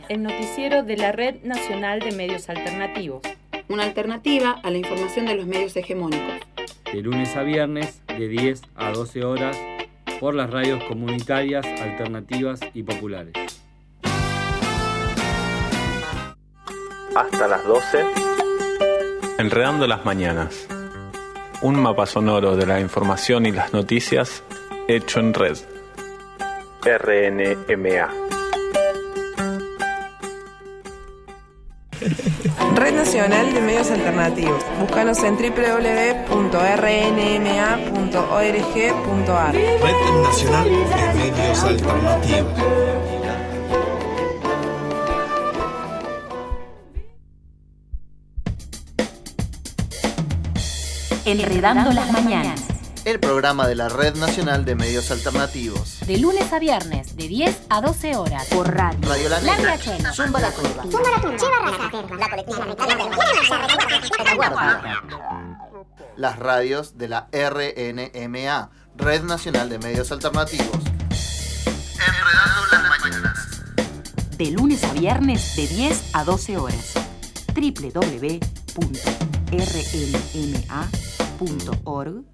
el noticiero de la Red Nacional de Medios Alternativos. Una alternativa a la información de los medios hegemónicos. De lunes a viernes, de 10 a 12 horas, por las radios comunitarias, alternativas y populares. Hasta las 12. Enredando las mañanas. Un mapa sonoro de la información y las noticias hecho en red. RNMA. Red Nacional de Medios Alternativos. Búscanos en www.rnma.org.ar. Red Nacional de Medios Alternativos. Enredando las mañanas. El programa de la Red Nacional de Medios Alternativos. De lunes a viernes, de 10 a 12 horas. Por radio. Radio La Negra. Zumba la Turba. Zumba la Turba. Chiva Raza. La Colectiva. Las radios de la RNMA, Red Nacional de Medios Alternativos. Enredando las mañanas. De lunes a viernes, de 10 a 12 horas. www.rnma.org.ar.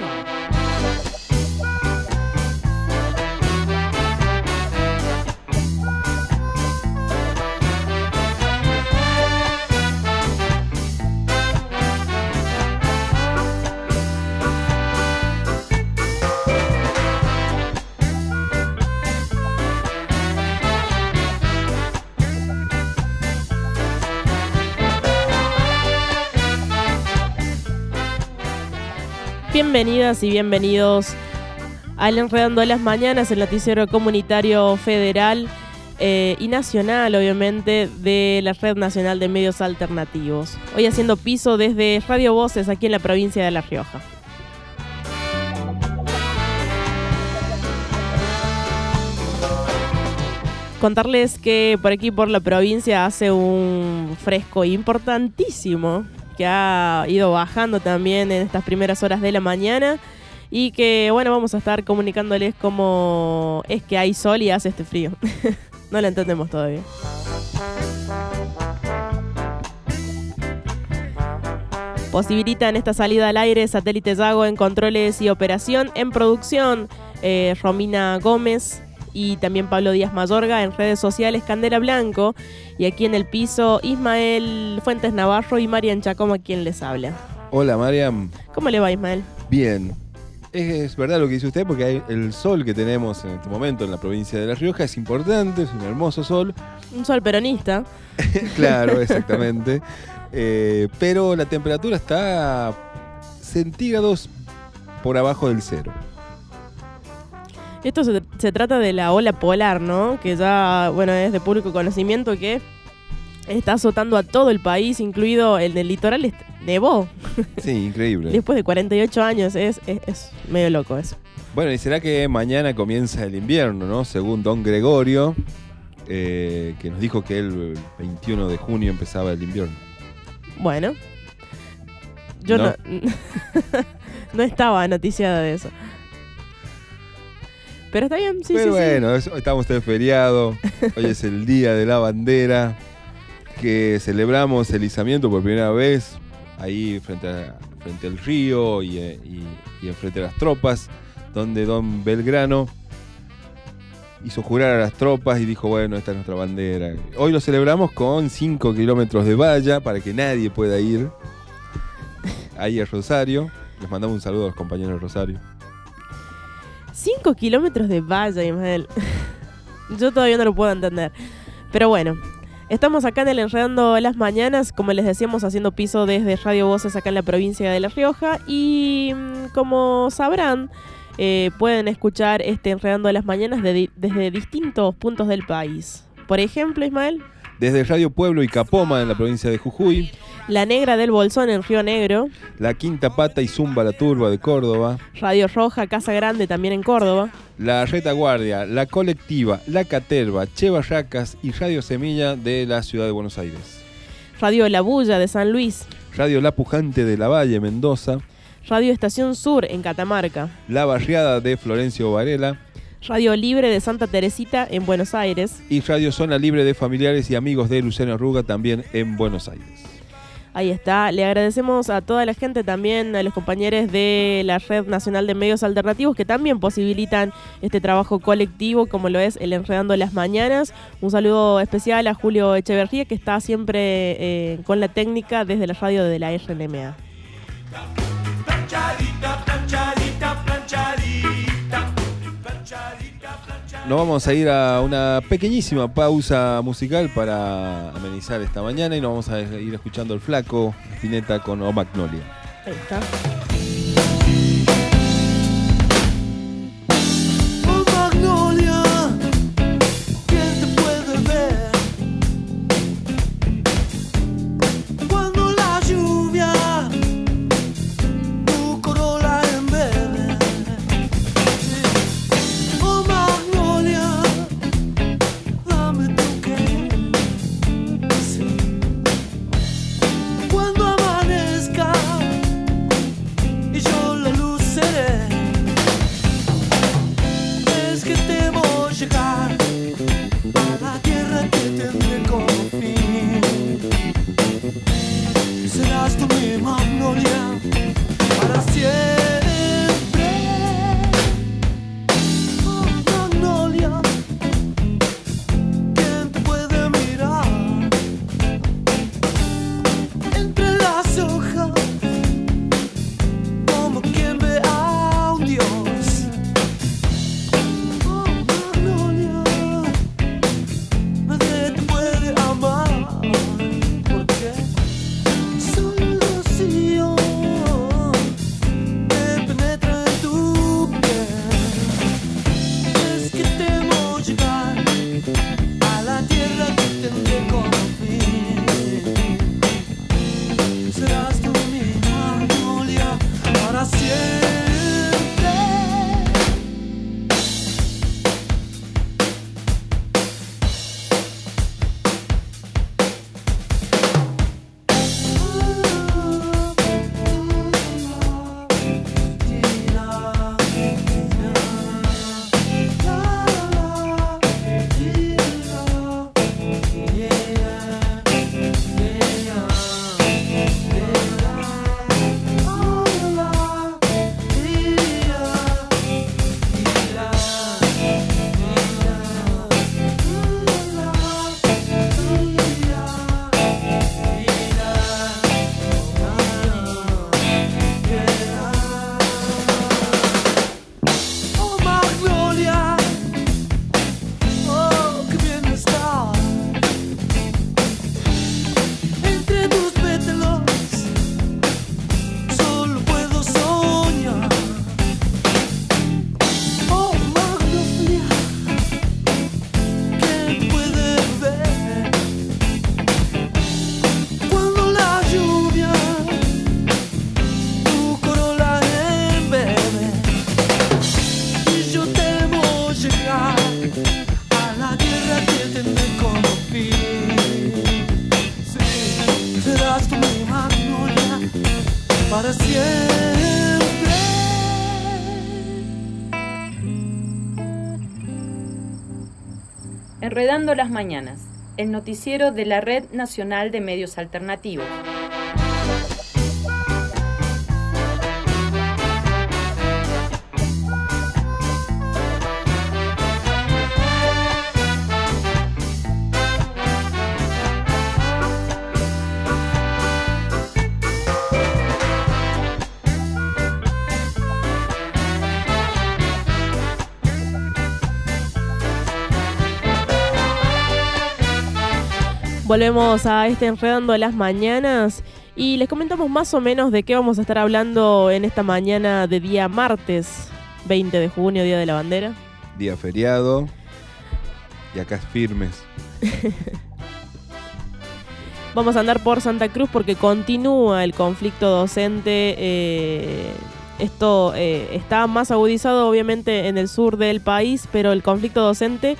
Bienvenidas y bienvenidos al Enredando las Mañanas, el noticiero comunitario federal y nacional, obviamente, de la Red Nacional de Medios Alternativos. Hoy haciendo piso desde Radio Voces, aquí en la provincia de La Rioja. Contarles que por aquí, por la provincia, hace un fresco importantísimo, que ha ido bajando también en estas primeras horas de la mañana y que, bueno, vamos a estar comunicándoles cómo es que hay sol y hace este frío. No lo entendemos todavía. Posibilitan esta salida al aire Satélite Yago en controles y operación. En producción, Romina Gómez y también Pablo Díaz Mayorga. En redes sociales, Candela Blanco. Y aquí en el piso, Ismael Fuentes Navarro y Marian Chacoma, quien les habla. Hola, Marian. ¿Cómo le va, Ismael? Bien. Es verdad lo que dice usted, porque el sol que tenemos en este momento en la provincia de La Rioja es importante, es un hermoso sol. Un sol peronista. Claro, exactamente. Pero la temperatura está centígrados por abajo del cero. Esto se trata de la ola polar, ¿no? Que ya, bueno, es de público conocimiento que está azotando a todo el país, incluido el del litoral. Nevó. Sí, increíble. Después de 48 años, es medio loco eso. Bueno, y será que mañana comienza el invierno, ¿no? Según don Gregorio, que nos dijo que el 21 de junio empezaba el invierno. Bueno, yo no, no estaba noticiada de eso. Pero está bien, sí, pero sí. Bueno, sí. Estamos en feriado, hoy es el Día de la Bandera, que celebramos el izamiento por primera vez ahí frente al río y enfrente a las tropas, donde don Belgrano hizo jurar a las tropas y dijo, bueno, esta es nuestra bandera. Hoy lo celebramos con 5 kilómetros de valla para que nadie pueda ir ahí a Rosario. Les mandamos un saludo a los compañeros de Rosario. 5 kilómetros de valla, Ismael. Yo todavía no lo puedo entender. Pero bueno, estamos acá en el Enredando las Mañanas, como les decíamos, haciendo piso desde Radio Voces acá en la provincia de La Rioja. Y como sabrán, pueden escuchar Enredando las Mañanas desde distintos puntos del país. Por ejemplo, Ismael. Desde Radio Pueblo y Capoma en la provincia de Jujuy. La Negra del Bolsón en Río Negro. La Quinta Pata y Zumba la Turba de Córdoba. Radio Roja, Casa Grande también en Córdoba. La Retaguardia, La Colectiva, La Caterva, Che Barracas y Radio Semilla de la ciudad de Buenos Aires. Radio La Bulla de San Luis. Radio La Pujante de La Valle, Mendoza. Radio Estación Sur en Catamarca. La Barriada de Florencio Varela. Radio Libre de Santa Teresita en Buenos Aires. Y Radio Zona Libre de familiares y amigos de Luciano Arruga también en Buenos Aires. Ahí está. Le agradecemos a toda la gente, también a los compañeros de la Red Nacional de Medios Alternativos que también posibilitan este trabajo colectivo como lo es el Enredando las Mañanas. Un saludo especial a Julio Echeverría, que está siempre con la técnica desde la radio de la RNMA. Nos vamos a ir a una pequeñísima pausa musical para amenizar esta mañana y nos vamos a ir escuchando El Flaco, Spinetta con O Magnolia. Ahí está. Oh Magnolia, ¿quién te puede ver? Cuando la lluvia tu corola en verde. Oh Magnolia, dame tu querer. Sí. Cuando amanezca y yo la luz seré, es que temo llegar a la tierra que tendré como fin. Serás tú mi magnolia para siempre. Oh magnolia, ¿quién te puede mirar entre las hojas como quien ve a un dios? Oh magnolia, nadie te puede amar porque solo el rocío te penetra en tu piel. Es que temo llegar a la tierra que tendré como fin. Serás tú mi magnolia para siempre. Oh magnolia, oh que bien está entre tus pétalos, solo puedo soñar. Oh magnolia, ¿quién puede ver cuando la lluvia tu corola en verde? Y yo temo llegar a la tierra que tendré como fin. Sí, serás tú mi magnolia para siempre. Enredando las Mañanas, el noticiero de la Red Nacional de Medios Alternativos. Volvemos a este Enredando las Mañanas y les comentamos más o menos de qué vamos a estar hablando en esta mañana de día martes 20 de junio, Día de la Bandera. Día feriado y acá firmes. Vamos a andar por Santa Cruz porque continúa el conflicto docente. Esto está más agudizado obviamente en el sur del país, pero el conflicto docente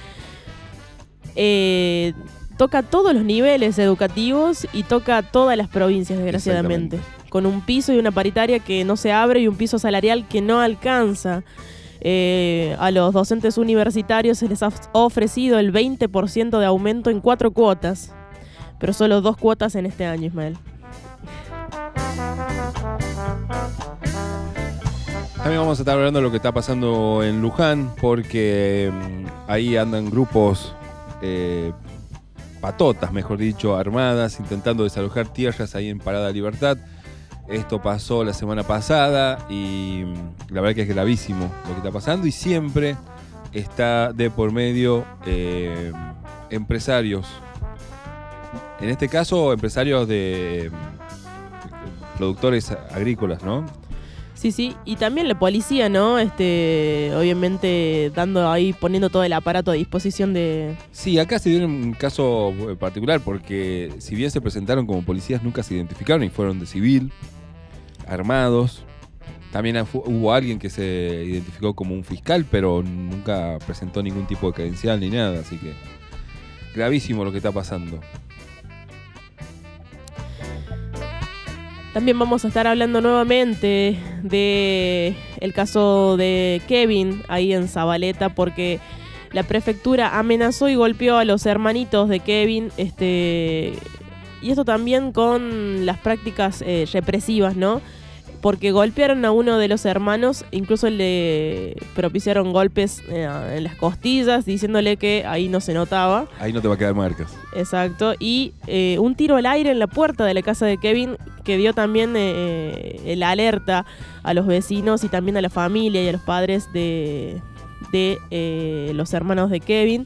toca todos los niveles educativos y toca todas las provincias, desgraciadamente. Con un piso y una paritaria que no se abre y un piso salarial que no alcanza. A los docentes universitarios se les ha ofrecido el 20% de aumento en 4 cuotas, pero solo 2 cuotas en este año, Ismael. También vamos a estar hablando de lo que está pasando en Luján, porque ahí andan grupos, patotas, mejor dicho, armadas, intentando desalojar tierras ahí en Parada Libertad. Esto pasó la semana pasada y la verdad que es gravísimo lo que está pasando, y siempre está de por medio empresarios. En este caso, empresarios de productores agrícolas, ¿no? Sí, y también la policía, ¿no? Obviamente poniendo todo el aparato a disposición de... Sí, acá se dio un caso particular porque si bien se presentaron como policías, nunca se identificaron y fueron de civil, armados. También hubo alguien que se identificó como un fiscal, pero nunca presentó ningún tipo de credencial ni nada, así que gravísimo lo que está pasando. También vamos a estar hablando nuevamente de el caso de Kevin ahí en Zabaleta, porque la prefectura amenazó y golpeó a los hermanitos de Kevin, y esto también con las prácticas represivas, ¿no? Porque golpearon a uno de los hermanos, incluso le propiciaron golpes en las costillas, diciéndole que ahí no se notaba. Ahí no te va a quedar marcas. Exacto, y un tiro al aire en la puerta de la casa de Kevin, que dio también la alerta a los vecinos y también a la familia y a los padres de los hermanos de Kevin,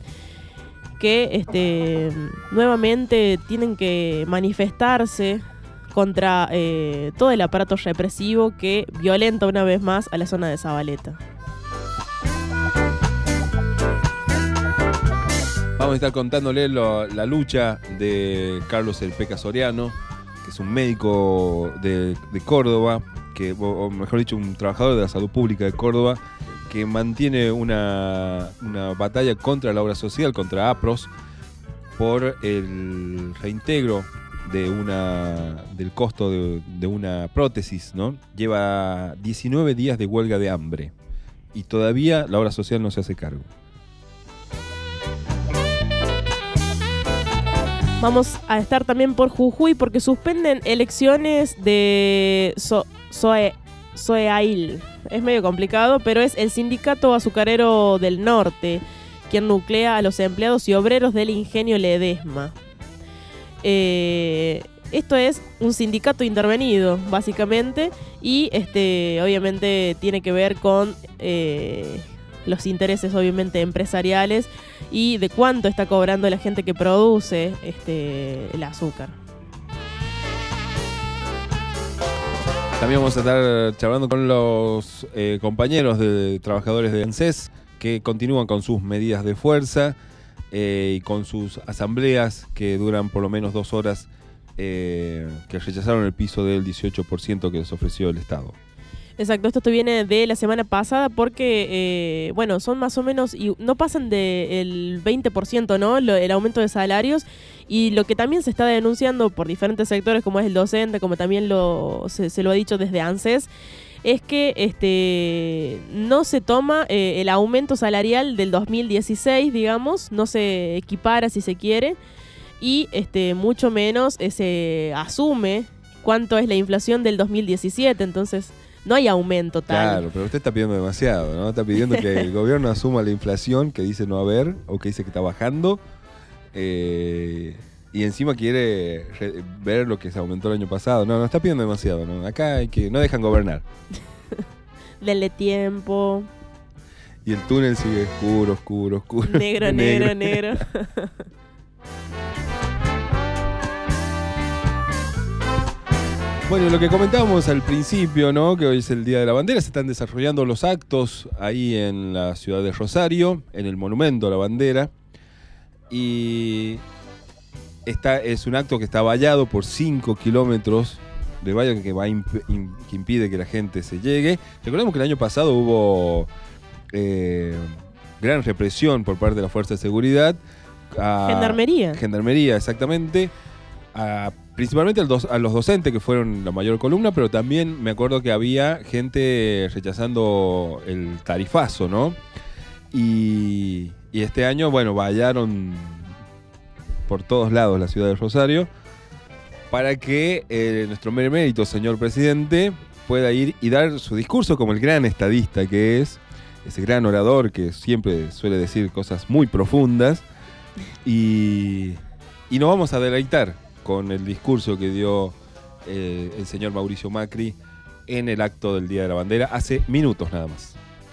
que nuevamente tienen que manifestarse contra todo el aparato represivo que violenta una vez más a la zona de Zabaleta. Vamos a estar contándole la lucha de Carlos El Peca Soriano, que es un médico de Córdoba, o mejor dicho, un trabajador de la salud pública de Córdoba, que mantiene una batalla contra la obra social, contra APROS, por el reintegro del costo de una prótesis, ¿no? Lleva 19 días de huelga de hambre y todavía la obra social no se hace cargo. Vamos a estar también por Jujuy porque suspenden elecciones de SOEAIL. Es medio complicado, pero es el sindicato azucarero del norte quien nuclea a los empleados y obreros del ingenio Ledesma. Esto es un sindicato intervenido, básicamente, y obviamente tiene que ver con los intereses, obviamente, empresariales y de cuánto está cobrando la gente que produce el azúcar. También vamos a estar charlando con los compañeros de trabajadores de ANSES que continúan con sus medidas de fuerza y con sus asambleas que duran por lo menos 2 horas, que rechazaron el piso del 18% que les ofreció el Estado. Exacto, esto viene de la semana pasada porque, son más o menos, y no pasan del 20%, ¿no? El aumento de salarios, y lo que también se está denunciando por diferentes sectores, como es el docente, como también se lo ha dicho desde ANSES, es que no se toma el aumento salarial del 2016, digamos, no se equipara si se quiere, y mucho menos se asume cuánto es la inflación del 2017, entonces no hay aumento tal. Claro, pero usted está pidiendo demasiado, ¿no? Está pidiendo que el gobierno asuma la inflación que dice no haber o que dice que está bajando, y encima quiere ver lo que se aumentó el año pasado. No, está pidiendo demasiado, ¿no? Acá no dejan gobernar. Denle tiempo. Y el túnel sigue oscuro. Negro. Bueno, lo que comentábamos al principio, ¿no? Que hoy es el Día de la Bandera, se están desarrollando los actos ahí en la ciudad de Rosario, en el Monumento a la Bandera. Y es un acto que está vallado por 5 kilómetros de valla que impide que la gente se llegue. Recordemos que el año pasado hubo gran represión por parte de la Fuerza de Seguridad. Gendarmería. Gendarmería, exactamente. A principalmente a los docentes, que fueron la mayor columna, pero también me acuerdo que había gente rechazando el tarifazo, ¿no? Y este año, bueno, vallaron por todos lados la ciudad de Rosario para que nuestro benemérito señor presidente pueda ir y dar su discurso como el gran estadista que es, ese gran orador que siempre suele decir cosas muy profundas. Y nos vamos a deleitar con el discurso que dio el señor Mauricio Macri en el acto del Día de la Bandera hace minutos nada más.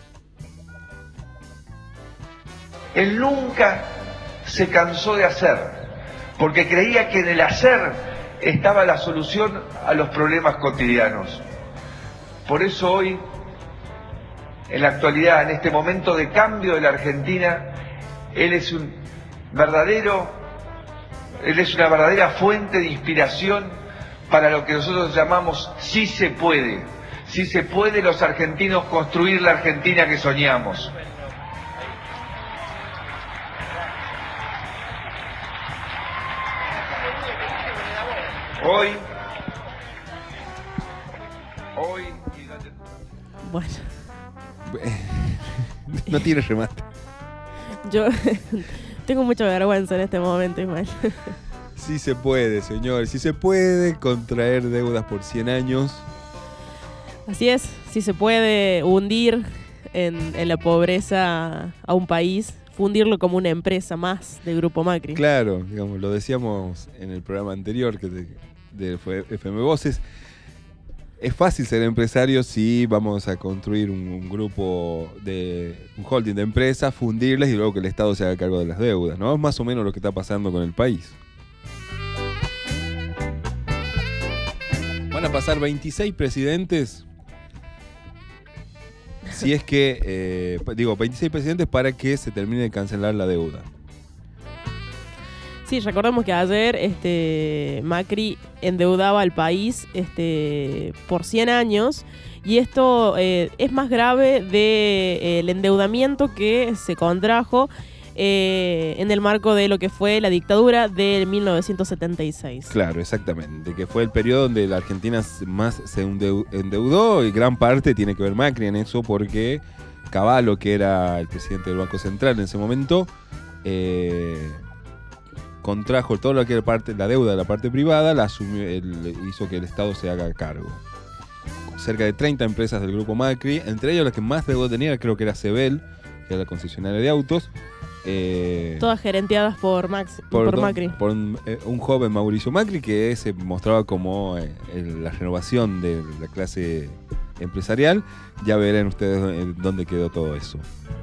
Él nunca se cansó de hacer, porque creía que en el hacer estaba la solución a los problemas cotidianos. Por eso hoy, en la actualidad, en este momento de cambio de la Argentina, él es una verdadera fuente de inspiración para lo que nosotros llamamos sí se puede. Sí se puede los argentinos construir la Argentina que soñamos. Hoy. Bueno. No tiene remate. Yo tengo mucha vergüenza en este momento, Ismael. Sí se puede, señor. Sí se puede contraer deudas por 100 años. Así es. Sí se puede hundir en la pobreza a un país, fundirlo como una empresa más del Grupo Macri. Claro, digamos, lo decíamos en el programa anterior de FM Voces. Es fácil ser empresario si vamos a construir un grupo un holding de empresas, fundirlas y luego que el Estado se haga cargo de las deudas, ¿no? Es más o menos lo que está pasando con el país. Van a pasar 26 presidentes. Si es que, 26 presidentes para que se termine de cancelar la deuda. Sí, recordemos que ayer Macri endeudaba al país por 100 años y esto es más grave del endeudamiento que se contrajo en el marco de lo que fue la dictadura de 1976. Claro, exactamente, que fue el periodo donde la Argentina más se endeudó y gran parte tiene que ver Macri en eso porque Cavallo, que era el presidente del Banco Central en ese momento, contrajo todo lo que era la deuda de la parte privada, hizo que el Estado se haga cargo. Cerca de 30 empresas del Grupo Macri, entre ellas las que más deuda tenía creo que era Sebel, que era la concesionaria de autos. Todas gerenteadas por Macri. Por un joven Mauricio Macri que se mostraba como la renovación de la clase empresarial. Ya verán ustedes dónde quedó todo eso.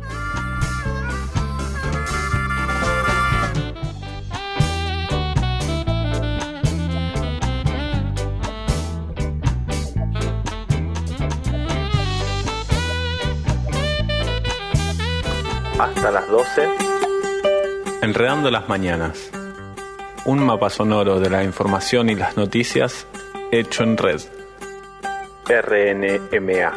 Hasta las 12. Enredando las mañanas. Un mapa sonoro de la información y las noticias hecho en red. RNMA.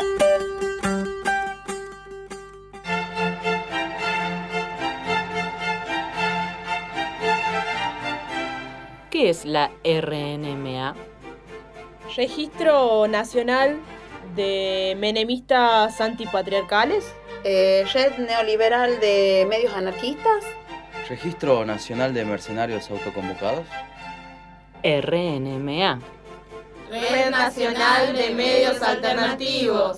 ¿Qué es la RNMA? Registro Nacional de Menemistas Antipatriarcales. Red Neoliberal de Medios Anarquistas. Registro Nacional de Mercenarios Autoconvocados. RNMA. Red Nacional de Medios Alternativos.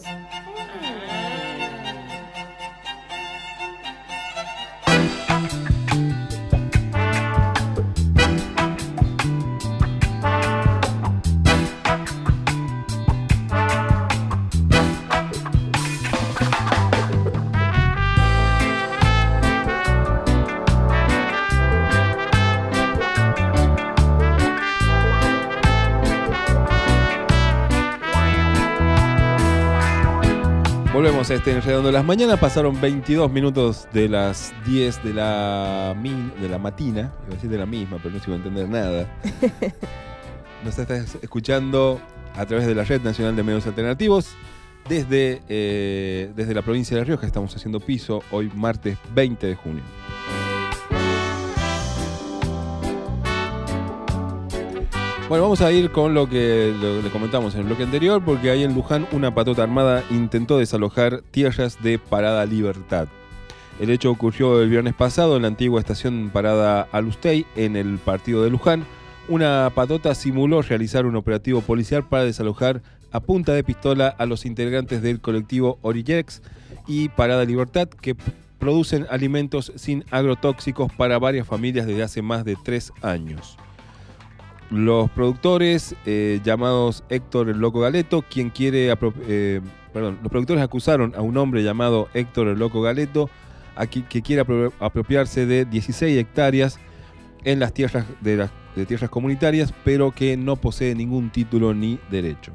Volvemos a Enredando las Mañanas. Pasaron 22 minutos de las 10 de la matina. Iba a decir de la misma, pero no se iba a entender nada. Nos estás escuchando a través de la Red Nacional de Medios Alternativos. Desde la provincia de La Rioja estamos haciendo piso hoy martes 20 de junio. Bueno, vamos a ir con lo que le comentamos en el bloque anterior, porque ahí en Luján una patota armada intentó desalojar tierras de Parada Libertad. El hecho ocurrió el viernes pasado en la antigua estación Parada Alustey, en el partido de Luján. Una patota simuló realizar un operativo policial para desalojar a punta de pistola a los integrantes del colectivo Origex y Parada Libertad, que producen alimentos sin agrotóxicos para varias familias desde hace más de 3 años. Los productores, llamados Héctor el Loco Galeto, los productores acusaron a un hombre llamado Héctor el Loco Galeto, que quiere apropiarse de 16 hectáreas en las tierras de tierras comunitarias, pero que no posee ningún título ni derecho.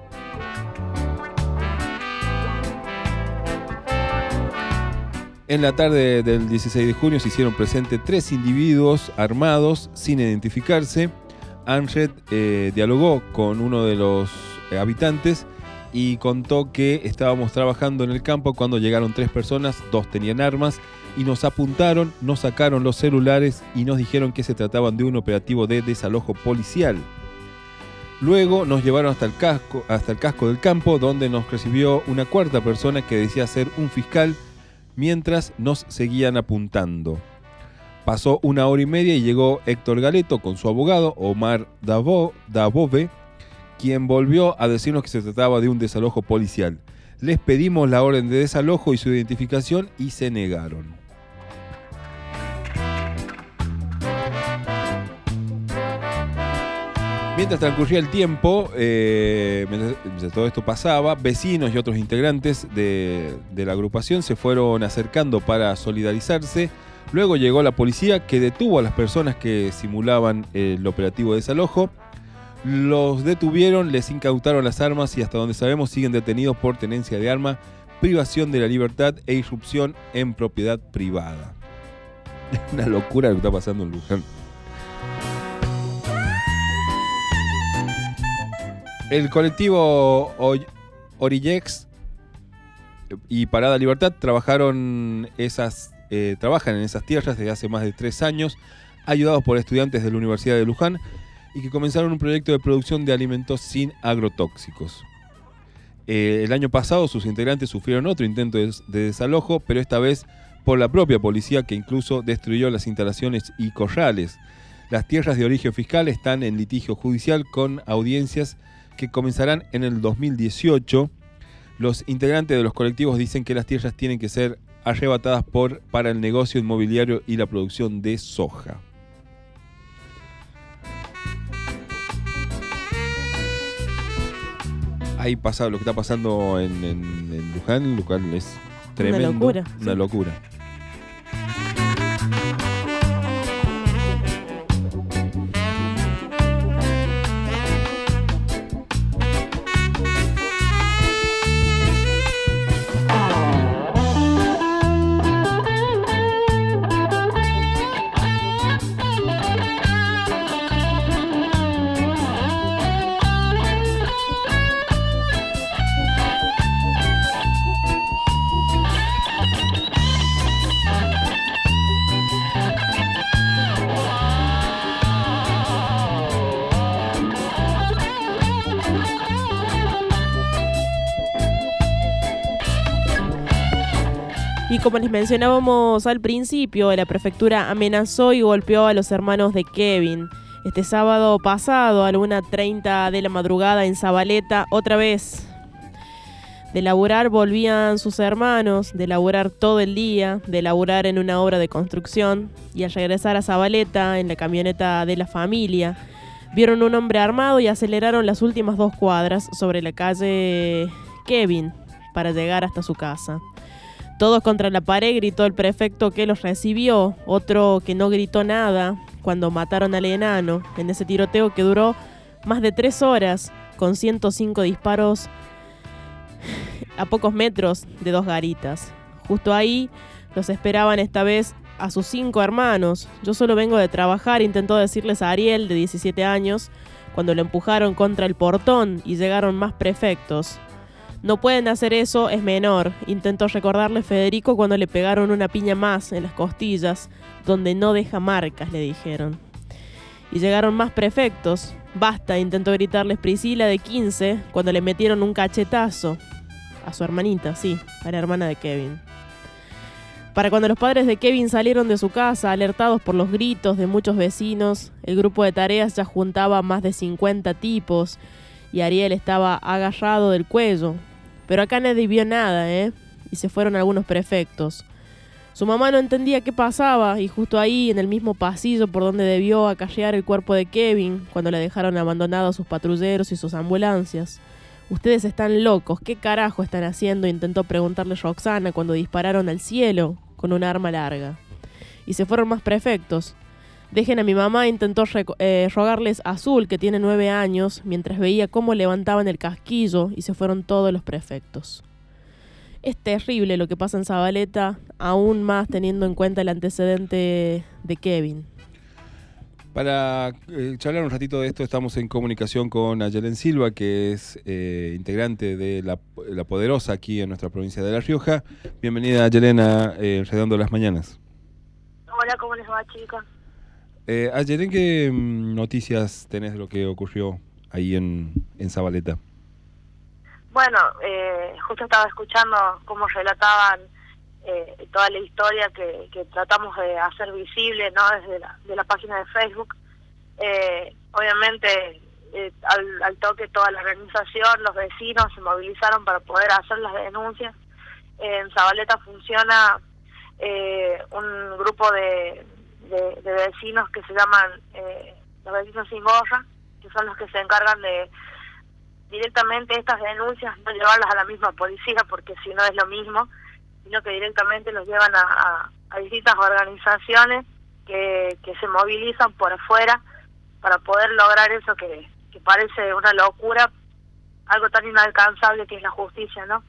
En la tarde del 16 de junio se hicieron presentes 3 individuos armados sin identificarse. Ángel dialogó con uno de los habitantes y contó que estábamos trabajando en el campo cuando llegaron 3 personas, 2 tenían armas y nos apuntaron, nos sacaron los celulares y nos dijeron que se trataban de un operativo de desalojo policial. Luego nos llevaron hasta el casco del campo, donde nos recibió una cuarta persona que decía ser un fiscal, mientras nos seguían apuntando. Pasó 1 hora y media y llegó Héctor Galeto con su abogado, Omar Dabove, quien volvió a decirnos que se trataba de un desalojo policial. Les pedimos la orden de desalojo y su identificación y se negaron. Mientras transcurría el tiempo, mientras todo esto pasaba, vecinos y otros integrantes de la agrupación se fueron acercando para solidarizarse. Luego llegó la policía, que detuvo a las personas que simulaban el operativo de desalojo. Los detuvieron, les incautaron las armas y hasta donde sabemos siguen detenidos por tenencia de arma, privación de la libertad e irrupción en propiedad privada. Es una locura lo que está pasando en Luján. El colectivo Origex y Parada Libertad trabajan en esas tierras desde hace más de 3 años, ayudados por estudiantes de la Universidad de Luján, y que comenzaron un proyecto de producción de alimentos sin agrotóxicos. El año pasado sus integrantes sufrieron otro intento de desalojo, pero esta vez por la propia policía, que incluso destruyó las instalaciones y corrales. Las tierras de origen fiscal están en litigio judicial con audiencias que comenzarán en el 2018. Los integrantes de los colectivos dicen que las tierras tienen que ser arrebatadas para el negocio inmobiliario y la producción de soja. Ahí pasa lo que está pasando en Luján. Luján es tremendo. Una locura. Y como les mencionábamos al principio, la prefectura amenazó y golpeó a los hermanos de Kevin. Este sábado pasado, a la 1:30 de la madrugada en Zabaleta, otra vez. De laburar volvían sus hermanos, de laburar todo el día, de laburar en una obra de construcción, y al regresar a Zabaleta, en la camioneta de la familia, vieron un hombre armado y aceleraron las últimas 2 cuadras sobre la calle Kevin para llegar hasta su casa. Todos contra la pared, gritó el prefecto que los recibió, otro que no gritó nada cuando mataron al enano en ese tiroteo que duró más de 3 horas, con 105 disparos a pocos metros de 2 garitas. Justo ahí los esperaban esta vez a sus 5 hermanos. Yo solo vengo de trabajar, intentó decirles a Ariel, de 17 años, cuando lo empujaron contra el portón y llegaron más prefectos. No pueden hacer eso, es menor, intentó recordarle Federico cuando le pegaron una piña más en las costillas, donde no deja marcas, le dijeron. Y llegaron más prefectos, Basta, intentó gritarles Priscila, de 15, cuando le metieron un cachetazo a su hermanita, sí, a la hermana de Kevin. Para cuando los padres de Kevin salieron de su casa, alertados por los gritos de muchos vecinos, el grupo de tareas ya juntaba más de 50 tipos y Ariel estaba agarrado del cuello. Pero acá nadie vio nada, y se fueron algunos prefectos. Su mamá no entendía qué pasaba y justo ahí, en el mismo pasillo por donde debió acarrear el cuerpo de Kevin, cuando le dejaron abandonado a sus patrulleros y sus ambulancias. Ustedes están locos, ¿qué carajo están haciendo? Intentó preguntarle Roxana cuando dispararon al cielo con un arma larga. Y se fueron más prefectos. Dejen a mi mamá, intentó rogarles a Azul, que tiene 9 años, mientras veía cómo levantaban el casquillo y se fueron todos los prefectos. Es terrible lo que pasa en Zabaleta, aún más teniendo en cuenta el antecedente de Kevin. Para charlar un ratito de esto, estamos en comunicación con Ayelen Silva, que es integrante de la Poderosa aquí en nuestra provincia de La Rioja. Bienvenida, Ayelen, a Enredando las Mañanas. Hola, ¿cómo les va, chicos? Ayelen, ¿qué noticias tenés de lo que ocurrió ahí en Zabaleta? Bueno, justo estaba escuchando cómo relataban toda la historia que tratamos de hacer visible, ¿no? Desde la página de Facebook. Obviamente, al toque toda la organización, los vecinos se movilizaron para poder hacer las denuncias. En Zabaleta funciona un grupo de vecinos que se llaman los vecinos sin gorra, que son los que se encargan de directamente estas denuncias, no llevarlas a la misma policía, porque si no es lo mismo, sino que directamente los llevan a distintas organizaciones que se movilizan por afuera para poder lograr eso que parece una locura, algo tan inalcanzable que es la justicia, ¿no?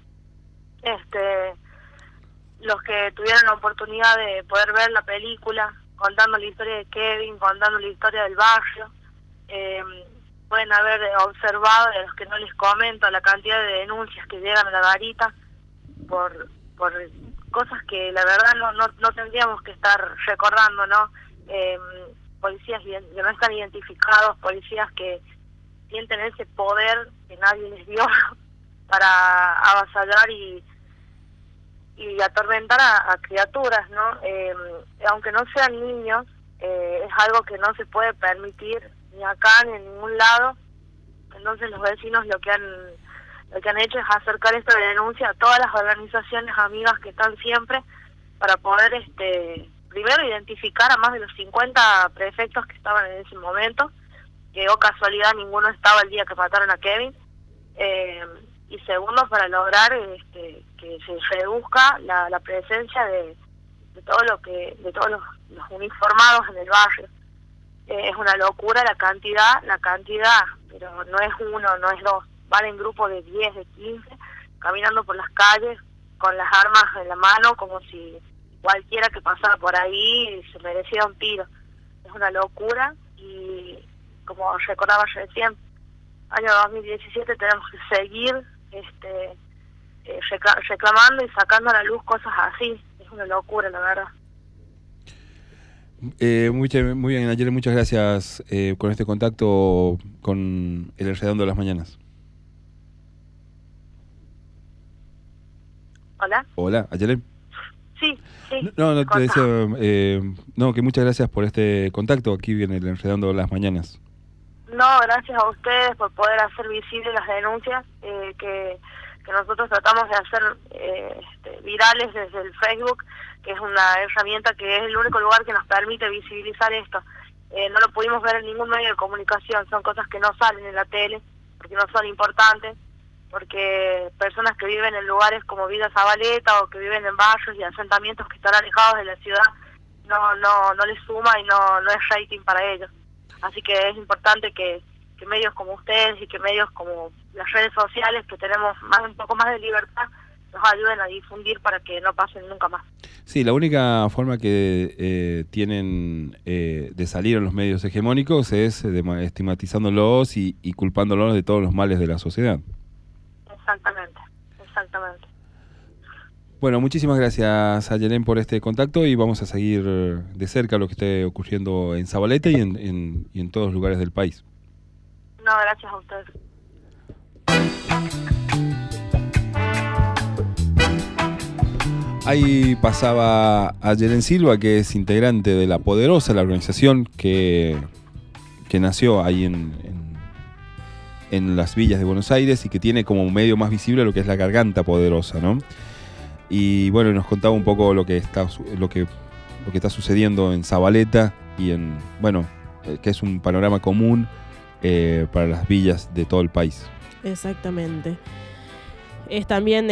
Los que tuvieron la oportunidad de poder ver la película, contando la historia de Kevin, contando la historia del barrio, pueden haber observado, de los que no les comento, la cantidad de denuncias que llegan a la garita por cosas que la verdad no tendríamos que estar recordando, ¿no? Policías que no están identificados, policías que sienten ese poder que nadie les dio para avasallar y atormentar a criaturas, ¿no? Aunque no sean niños, es algo que no se puede permitir ni acá ni en ningún lado. Entonces los vecinos lo que han hecho es acercar esta denuncia a todas las organizaciones amigas que están siempre, para poder primero identificar a más de los 50 prefectos que estaban en ese momento, que o casualidad ninguno estaba el día que mataron a Kevin, y segundo, para lograr que se reduzca la presencia de todos los uniformados en el barrio. Es una locura la cantidad, pero no es uno, no es dos, van en grupo de 10, de 15, caminando por las calles con las armas en la mano, como si cualquiera que pasara por ahí se mereciera un tiro. Es una locura y, como recordaba recién, año 2017 tenemos que seguir reclamando y sacando a la luz cosas así. Es una locura, la verdad. Muy bien, Ayelen, muchas gracias con este contacto con el Enredando de las Mañanas. Hola. Hola, Ayelen. Sí. No, te decía, que muchas gracias por este contacto aquí en el Enredando las Mañanas. No, gracias a ustedes por poder hacer visibles las denuncias que nosotros tratamos de hacer virales desde el Facebook, que es una herramienta que es el único lugar que nos permite visibilizar esto. No lo pudimos ver en ningún medio de comunicación, son cosas que no salen en la tele, porque no son importantes, porque personas que viven en lugares como Villa Zabaleta o que viven en barrios y asentamientos que están alejados de la ciudad, no les suma y no es rating para ellos. Así que es importante que medios como ustedes y que medios como las redes sociales, que tenemos un poco más de libertad, nos ayuden a difundir para que no pasen nunca más. Sí, la única forma que tienen de salir en los medios hegemónicos es estigmatizándolos y culpándolos de todos los males de la sociedad. Exactamente. Bueno, muchísimas gracias, Ayelen, por este contacto, y vamos a seguir de cerca lo que esté ocurriendo en Zabaleta y en todos los lugares del país. No, gracias a ustedes. Ahí pasaba a Yeren Silva, que es integrante de La Poderosa, la organización que nació ahí en las villas de Buenos Aires y que tiene como medio más visible lo que es la Garganta Poderosa, ¿no? Y bueno, nos contaba un poco lo que está sucediendo en Zabaleta y que es un panorama común para las villas de todo el país. Exactamente. Es también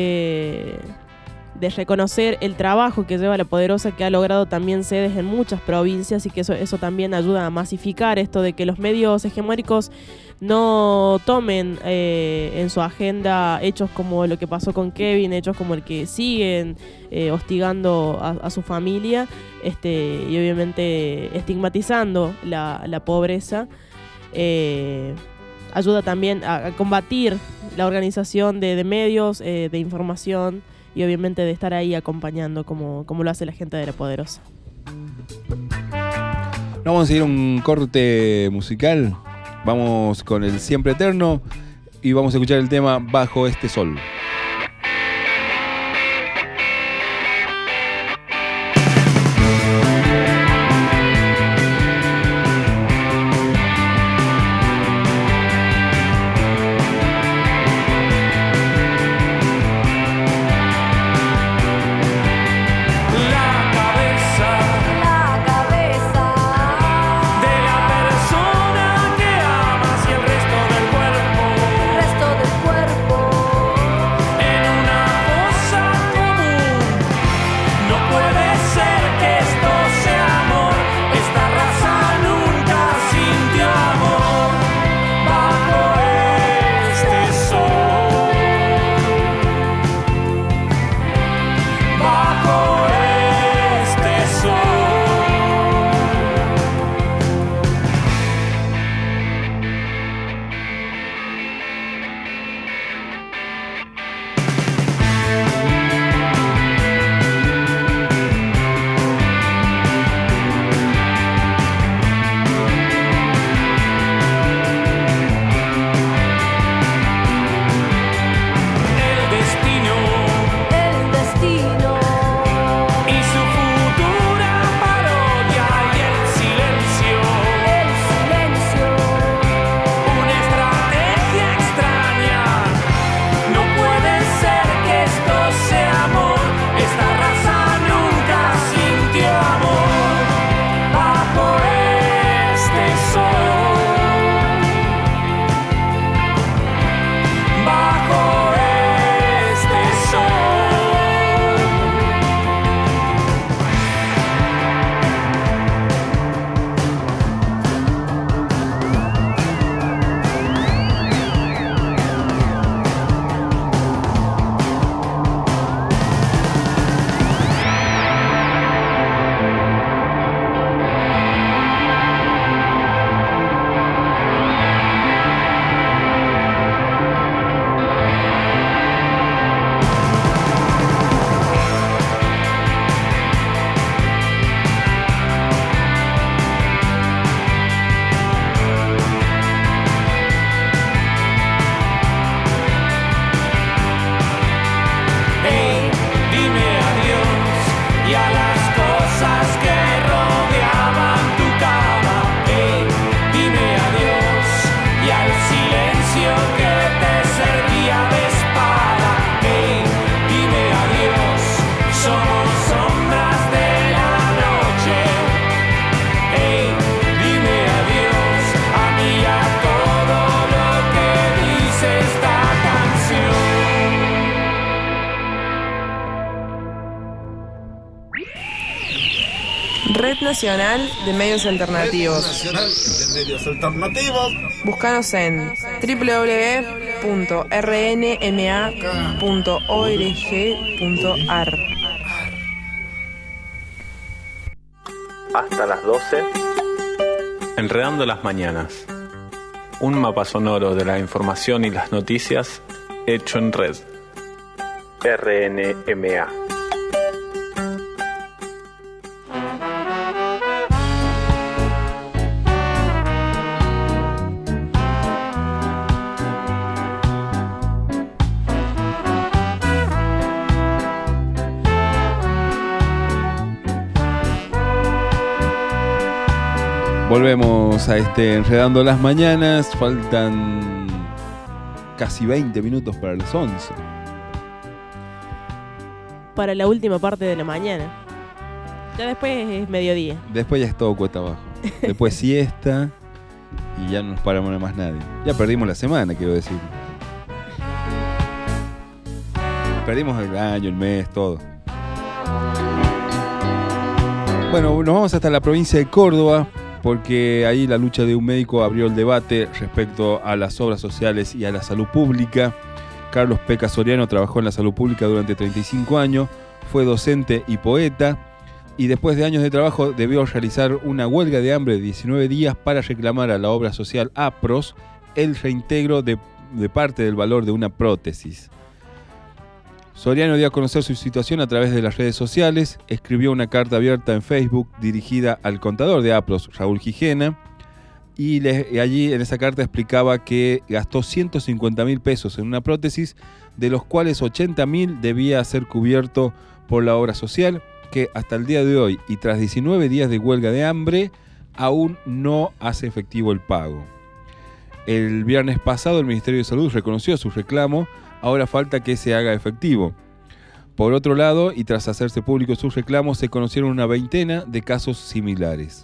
de reconocer el trabajo que lleva La Poderosa, que ha logrado también sedes en muchas provincias, y que eso también ayuda a masificar esto de que los medios hegemónicos no tomen en su agenda hechos como lo que pasó con Kevin, hechos como el que siguen hostigando a su familia, y obviamente estigmatizando la pobreza. Ayuda también a combatir la organización de medios, de información, y obviamente de estar ahí acompañando como lo hace la gente de La Poderosa. Vamos a seguir un corte musical. Vamos con el Siempre Eterno y vamos a escuchar el tema Bajo este Sol. Red Nacional de Medios Alternativos. Red Nacional de Medios Alternativos. Búscanos en www.rnma.org.ar. Hasta las 12. Enredando las mañanas. Un mapa sonoro de la información y las noticias hecho en red. RNMA. Volvemos a Enredando las Mañanas. Faltan casi 20 minutos para las 11. Para la última parte de la mañana. Ya después es mediodía. Después ya es todo cuesta abajo. Después siesta y ya no nos paramos más nadie. Ya perdimos la semana, quiero decir. Perdimos el año, el mes, todo. Bueno, nos vamos hasta la provincia de Córdoba, porque ahí la lucha de un médico abrió el debate respecto a las obras sociales y a la salud pública. Carlos Peca Soriano trabajó en la salud pública durante 35 años, fue docente y poeta, y después de años de trabajo debió realizar una huelga de hambre de 19 días para reclamar a la obra social APROS el reintegro de parte del valor de una prótesis. Soriano dio a conocer su situación a través de las redes sociales, escribió una carta abierta en Facebook dirigida al contador de APROS, Raúl Gijena, y allí en esa carta explicaba que gastó 150.000 pesos en una prótesis, de los cuales 80.000 debía ser cubierto por la obra social, que hasta el día de hoy y tras 19 días de huelga de hambre, aún no hace efectivo el pago. El viernes pasado el Ministerio de Salud reconoció su reclamo. Ahora falta que se haga efectivo. Por otro lado, y tras hacerse público sus reclamos, se conocieron una veintena de casos similares.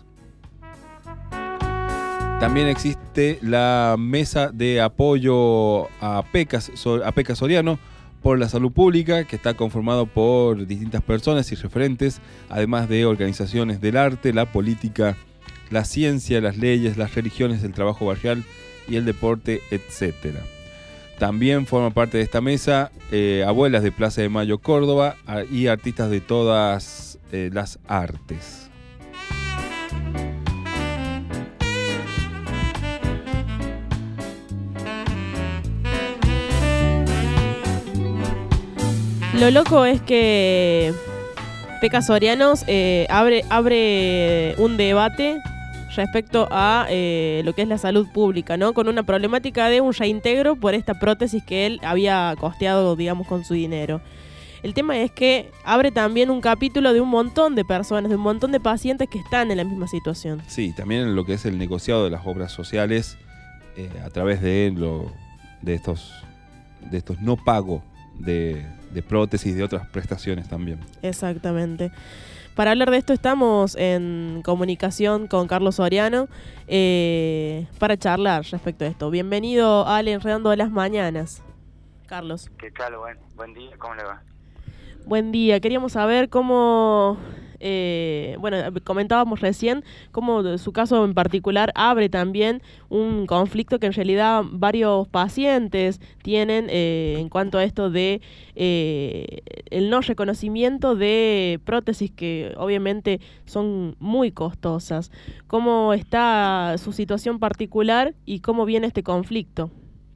También existe la mesa de apoyo a Peca Soriano por la salud pública, que está conformado por distintas personas y referentes, además de organizaciones del arte, la política, la ciencia, las leyes, las religiones, el trabajo barrial y el deporte, etc. También forman parte de esta mesa abuelas de Plaza de Mayo, Córdoba, y artistas de todas las artes. Lo loco es que Peca Soriano abre un debate respecto a lo que es la salud pública, ¿no? Con una problemática de un reintegro por esta prótesis que él había costeado, digamos, con su dinero. El tema es que abre también un capítulo de un montón de personas, de un montón de pacientes que están en la misma situación. Sí, también en lo que es el negociado de las obras sociales a través de estos no pago de prótesis y de otras prestaciones también. Exactamente. Para hablar de esto estamos en comunicación con Carlos Soriano para charlar respecto a esto. Bienvenido al Enredando de las Mañanas, Carlos. ¿Qué tal? Buen día, ¿cómo le va? Buen día. Queríamos saber cómo, comentábamos recién, cómo su caso en particular abre también un conflicto que en realidad varios pacientes tienen en cuanto a esto de el no reconocimiento de prótesis que obviamente son muy costosas. ¿Cómo está su situación particular y cómo viene este conflicto?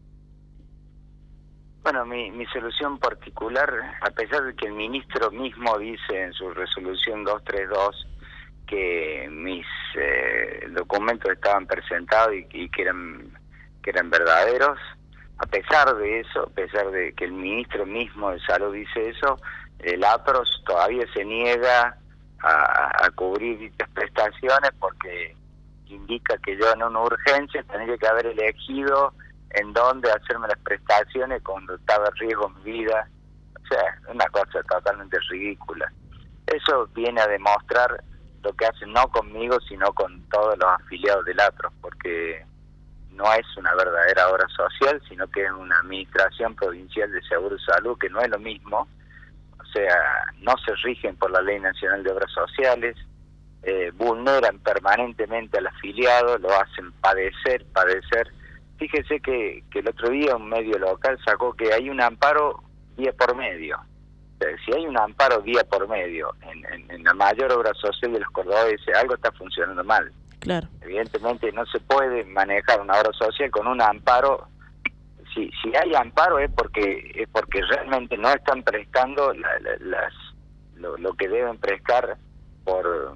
Bueno, mi solución particular, a pesar de que el ministro mismo dice en su resolución 232 que mis documentos estaban presentados y que eran verdaderos, a pesar de eso, a pesar de que el ministro mismo de Salud dice eso, el APROS todavía se niega a cubrir dichas prestaciones porque indica que yo en una urgencia tendría que haber elegido en dónde hacerme las prestaciones cuando estaba en riesgo mi vida. O sea, una cosa totalmente ridícula. Eso viene a demostrar lo que hacen no conmigo, sino con todos los afiliados del APROS, porque no es una verdadera obra social, sino que es una administración provincial de seguro y salud, que no es lo mismo. O sea, no se rigen por la Ley Nacional de Obras Sociales, vulneran permanentemente al afiliado, lo hacen padecer. Fíjese que el otro día un medio local sacó que hay un amparo día por medio. O sea, si hay un amparo día por medio en la mayor obra social de los cordobeses, algo está funcionando mal. Claro. Evidentemente no se puede manejar una obra social con un amparo. Si hay amparo es porque realmente no están prestando lo que deben prestar por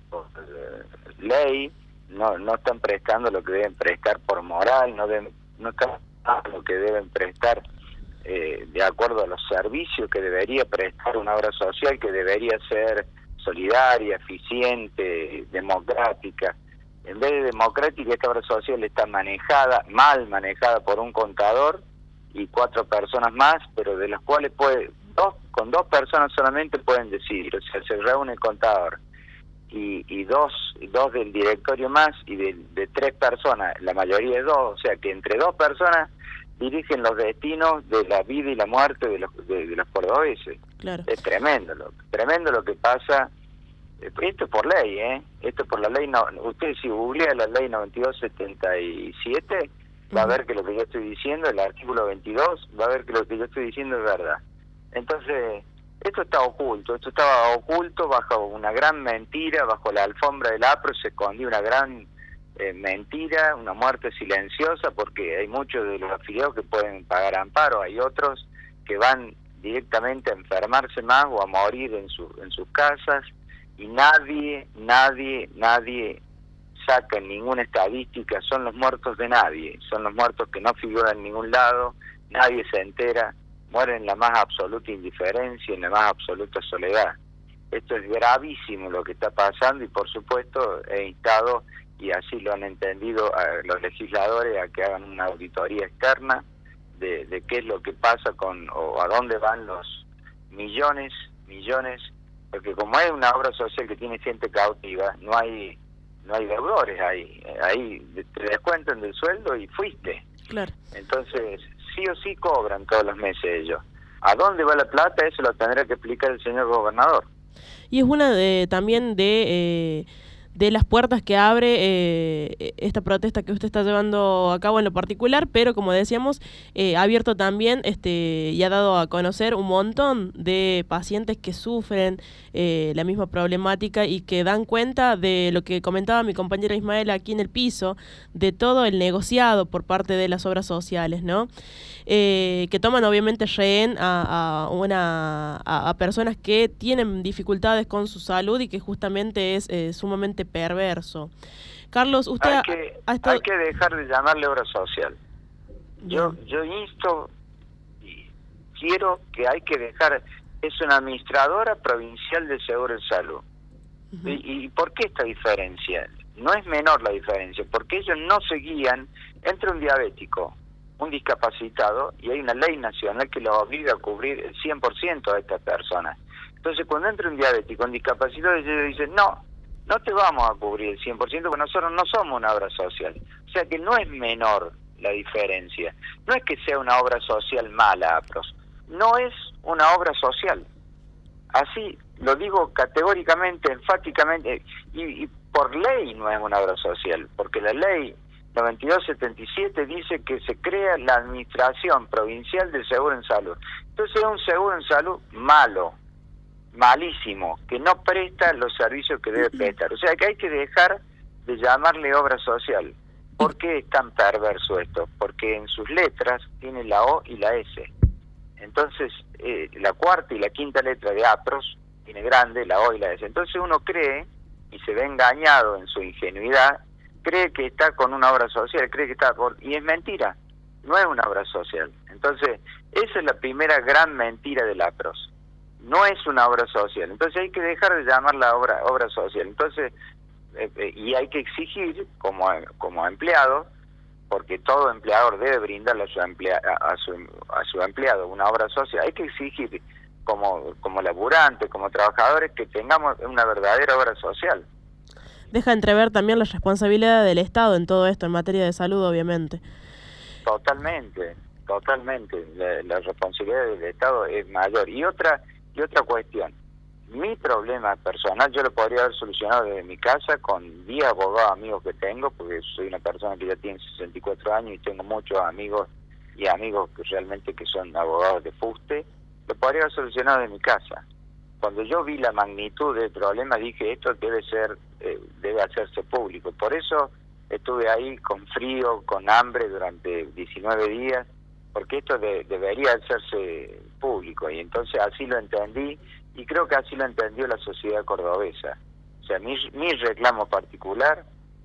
ley. No están prestando lo que deben prestar por moral, no están prestando lo que deben prestar de acuerdo a los servicios que debería prestar una obra social, que debería ser solidaria, eficiente, democrática. En vez de democrática, esta obra social está mal manejada por un contador y 4 personas más, pero de las cuales con 2 personas solamente pueden decidir. O sea, se reúne el contador y dos del directorio más, y de 3 personas, la mayoría es 2, o sea que entre 2 personas dirigen los destinos de la vida y la muerte de los cordobeses. Claro. Es tremendo lo que pasa. Esto es por ley, esto es por la ley. No, usted si googlea la ley 9277 va a ver que lo que yo estoy diciendo, el artículo 22, va a ver que lo que yo estoy diciendo es verdad. Entonces, esto estaba oculto bajo una gran mentira, bajo la alfombra del APRO se escondía una gran mentira, una muerte silenciosa, porque hay muchos de los afiliados que pueden pagar amparo, hay otros que van directamente a enfermarse más o a morir en sus casas, y nadie saca en ninguna estadística, son los muertos de nadie, son los muertos que no figuran en ningún lado, nadie se entera, mueren en la más absoluta indiferencia, en la más absoluta soledad. Esto es gravísimo lo que está pasando, y por supuesto he instado, y así lo han entendido a los legisladores, a que hagan una auditoría externa de qué es lo que pasa o a dónde van los millones, porque como es una obra social que tiene gente cautiva, no hay deudores ahí te descuentan del sueldo y fuiste. Claro. Entonces, sí o sí cobran todos los meses ellos. ¿A dónde va la plata? Eso lo tendrá que explicar el señor gobernador. Y es una también de las puertas que abre esta protesta que usted está llevando a cabo en lo particular, pero como decíamos, ha abierto también y ha dado a conocer un montón de pacientes que sufren la misma problemática y que dan cuenta de lo que comentaba mi compañera Ismael aquí en el piso, de todo el negociado por parte de las obras sociales, ¿no? Que toman obviamente rehén a personas que tienen dificultades con su salud y que justamente es sumamente perverso. Carlos, usted hay que dejar de llamarle obra social. Yo insto y quiero que hay que dejar, es una administradora provincial de seguro de salud. Uh-huh. ¿Y por qué esta diferencia? No es menor la diferencia, porque ellos no se guían entre un diabético, un discapacitado, y hay una ley nacional que lo obliga a cubrir el 100% de estas personas. Entonces, cuando entra un diabético, un discapacitado, ellos dicen, no te vamos a cubrir el 100%, porque nosotros no somos una obra social. O sea que no es menor la diferencia. No es que sea una obra social mala, APROS. No es una obra social. Así lo digo categóricamente, enfáticamente, y por ley no es una obra social, porque la ley 9277 dice que se crea la Administración Provincial del Seguro en Salud. Entonces es un seguro en salud malísimo, que no presta los servicios que debe prestar. O sea que hay que dejar de llamarle obra social. ¿Por qué es tan perverso esto? Porque en sus letras tiene la O y la S. Entonces la cuarta y la quinta letra de APROS tiene grande la O y la S. Entonces uno cree, y se ve engañado en su ingenuidad, cree que está con una obra social, y es mentira, no es una obra social. Entonces, esa es la primera gran mentira del APROS. No es una obra social. Entonces hay que dejar de llamarla obra social. Entonces, y hay que exigir como empleado, porque todo empleador debe brindarle a su empleado una obra social, hay que exigir como laburantes, como trabajadores, que tengamos una verdadera obra social. Deja entrever también la responsabilidad del Estado en todo esto, en materia de salud, obviamente. Totalmente. La responsabilidad del Estado es mayor. Y otra cuestión, mi problema personal yo lo podría haber solucionado desde mi casa con 10 abogados amigos que tengo, porque soy una persona que ya tiene 64 años y tengo muchos amigos que realmente que son abogados de fuste. Lo podría haber solucionado desde mi casa. Cuando yo vi la magnitud del problema, dije, esto debe hacerse público. Por eso estuve ahí con frío, con hambre durante 19 días, porque esto debería hacerse público. Y entonces así lo entendí, y creo que así lo entendió la sociedad cordobesa. O sea, mi reclamo particular,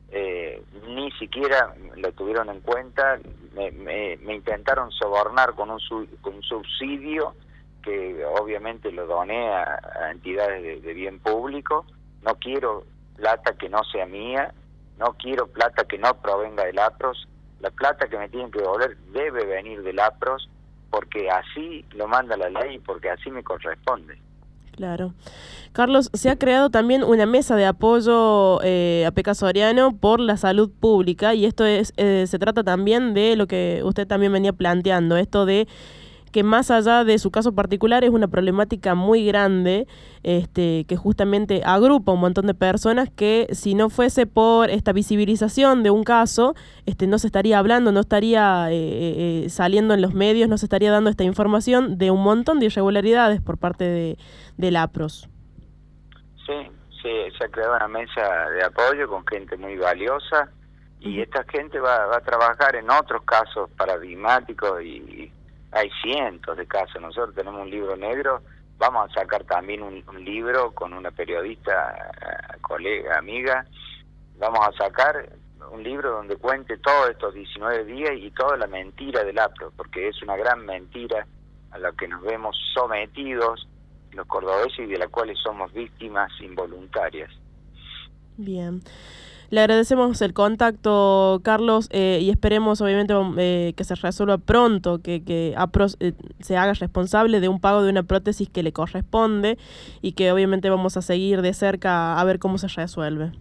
ni siquiera lo tuvieron en cuenta, me intentaron sobornar con un subsidio, que obviamente lo doné a entidades de bien público. No quiero plata que no sea mía, no quiero plata que no provenga del APROS, la plata que me tienen que devolver debe venir del APROS, porque así lo manda la ley y porque así me corresponde. Claro. Carlos, se ha creado también una mesa de apoyo a Peca Soriano por la salud pública, y esto se trata también de lo que usted también venía planteando, esto de que más allá de su caso particular es una problemática muy grande, que justamente agrupa un montón de personas que si no fuese por esta visibilización de un caso, no se estaría hablando, no estaría saliendo en los medios, no se estaría dando esta información de un montón de irregularidades por parte del APROS. Sí, se ha creado una mesa de apoyo con gente muy valiosa, y esta gente va a trabajar en otros casos paradigmáticos, y hay cientos de casos. Nosotros tenemos un libro negro, vamos a sacar también un libro con una periodista, colega, amiga, vamos a sacar un libro donde cuente todos estos 19 días y toda la mentira del APRO, porque es una gran mentira a la que nos vemos sometidos los cordobeses y de la cuales somos víctimas involuntarias. Bien. Le agradecemos el contacto, Carlos, y esperemos obviamente que se resuelva pronto, que APROS se haga responsable de un pago de una prótesis que le corresponde, y que obviamente vamos a seguir de cerca a ver cómo se resuelve.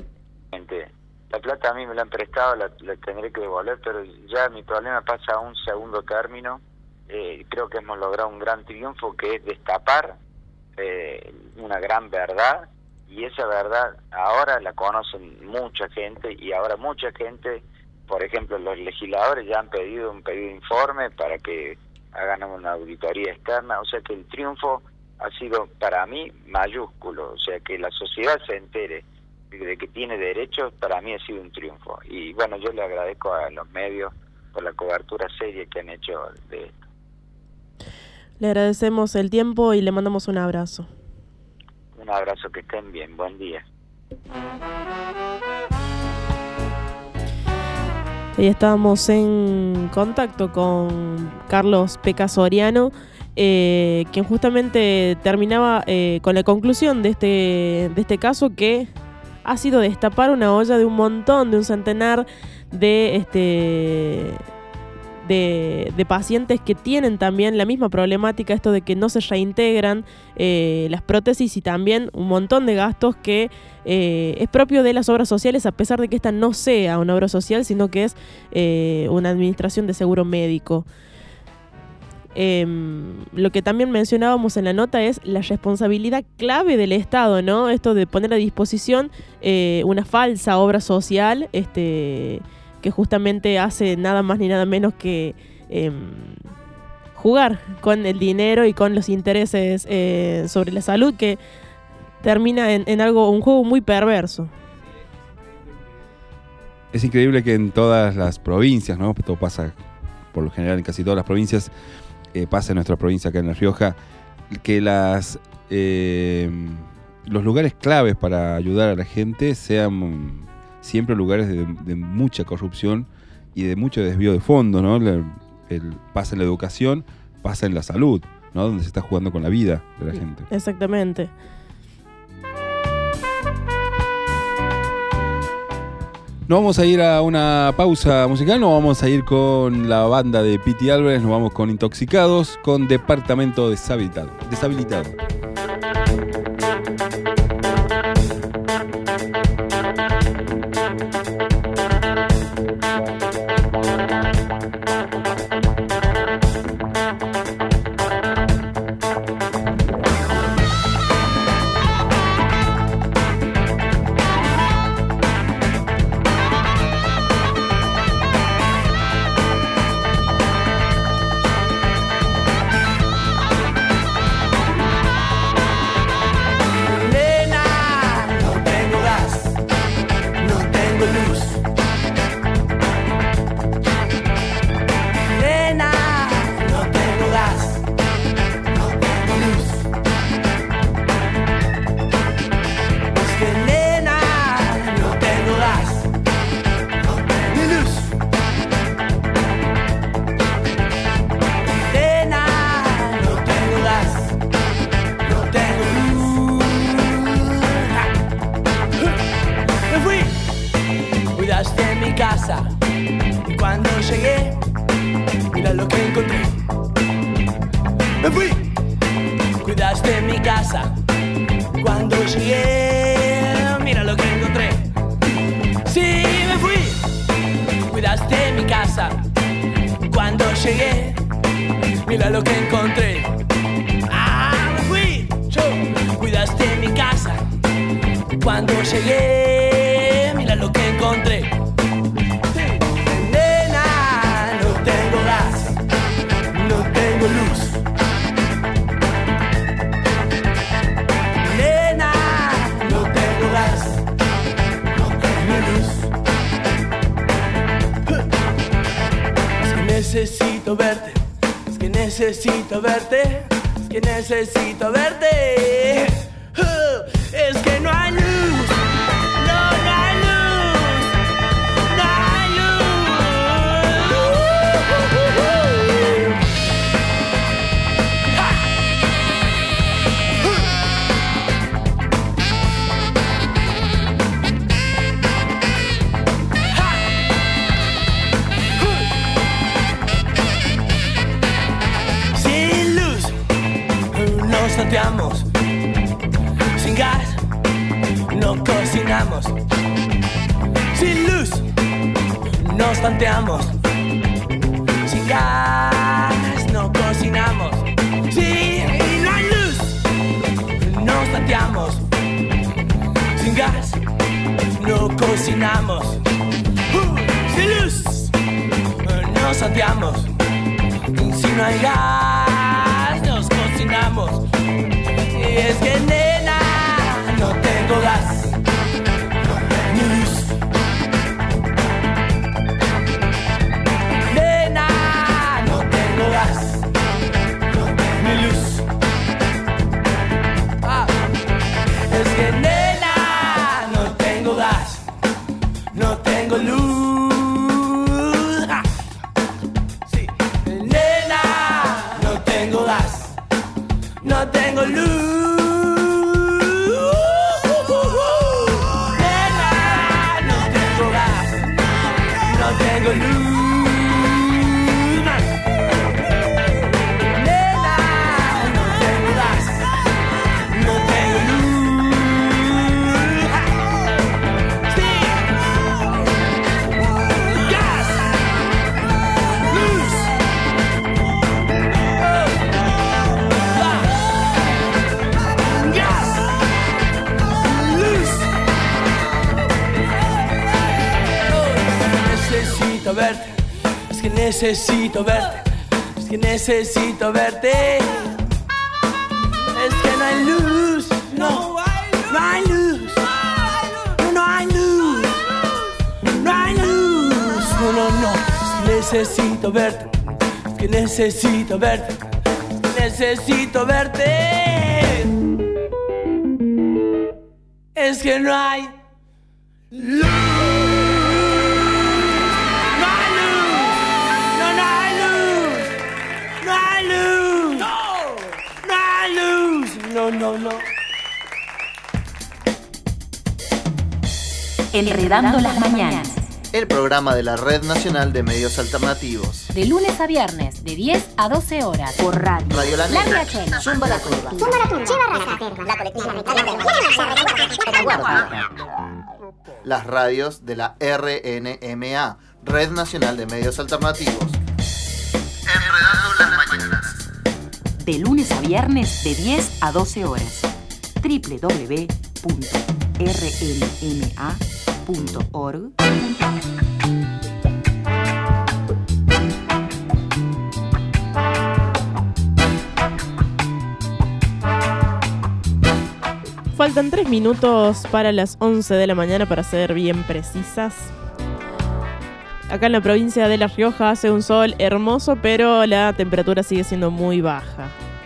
La plata a mí me la han prestado, la tendré que devolver, pero ya mi problema pasa a un segundo término. Creo que hemos logrado un gran triunfo, que es destapar una gran verdad. Y esa verdad ahora la conocen mucha gente, y ahora mucha gente, por ejemplo, los legisladores ya han pedido un pedido de informe para que hagan una auditoría externa. O sea que el triunfo ha sido para mí mayúsculo, o sea que la sociedad se entere de que tiene derechos, para mí ha sido un triunfo. Y bueno, yo le agradezco a los medios por la cobertura seria que han hecho de esto. Le agradecemos el tiempo y le mandamos un abrazo. Un abrazo, que estén bien, buen día. Ahí estábamos en contacto con Carlos Peca Soriano, quien justamente terminaba con la conclusión de este caso, que ha sido destapar una olla de un montón, de un centenar de pacientes que tienen también la misma problemática, esto de que no se reintegran las prótesis, y también un montón de gastos que es propio de las obras sociales, a pesar de que esta no sea una obra social, sino que es una administración de seguro médico. Lo que también mencionábamos en la nota es la responsabilidad clave del Estado, ¿no? Esto de poner a disposición una falsa obra social, que justamente hace nada más ni nada menos que jugar con el dinero y con los intereses sobre la salud, que termina en un juego muy perverso. Es increíble que en todas las provincias, ¿no? Todo pasa por lo general en casi todas las provincias, pasa en nuestra provincia acá en La Rioja, que los lugares claves para ayudar a la gente sean siempre lugares de mucha corrupción y de mucho desvío de fondo, ¿no? Pasa en la educación, pasa en la salud, ¿no? Donde se está jugando con la vida de la gente. Exactamente. Nos vamos a ir a una pausa musical, nos vamos a ir con la banda de Piti Álvarez, nos vamos con Intoxicados, con Departamento Deshabilitado. casa. Cuando llegué, mira lo que encontré. Sí, me fui, cuidaste mi casa. Cuando llegué, mira lo que encontré. Ah, me fui, yo, cuidaste mi casa. Cuando llegué, mira lo que encontré. Nena, no tengo gas, no tengo luz. Nena, no tengo gas, no tengo luz. Es que necesito verte, es que necesito verte, es que necesito verte. Es que no hay luz, no hay luz, no hay Sin luz, nos tanteamos. Sin gas, no cocinamos. Sin luz, nos tanteamos. Sin gas, no cocinamos. Sí, no hay luz, nos tanteamos. Sin gas, no cocinamos. Sin luz, nos tanteamos. Si no hay gas, nos cocinamos. Y es que nena, no tengo gas, ni luz. Nena, no tengo gas, ni luz. Ah, es que nena, no tengo gas, no tengo luz. Ah, sí, nena, no tengo gas, no tengo luz. No tengo luz. Nena, no tengo gas, no tengo luz. Sí, gas, luz. Gas, luz. Necesito verte, es que necesito verte, es que necesito verte. Es que no hay luz, no hay luz, no hay luz, no hay luz, no, es que necesito verte, es que necesito verte, es que necesito verte. Es que no hay luz. No. Enredando las mañanas. El programa de la Red Nacional de Medios Alternativos. De lunes a viernes, de 10 a 12 horas. Por radio. Radio La Negra. La Riachena. Zumba la Curva. Zumba la Curva. Lleva Raza. La colectiva. Las radios de la RNMA, Red Nacional de Medios Alternativos. Enredando las mañanas. De lunes a viernes, de 10 a 12 horas. www.rnma.org. Faltan 3 minutos para las 11 de la mañana, para ser bien precisas. Acá en la provincia de La Rioja hace un sol hermoso, pero la temperatura sigue siendo muy baja.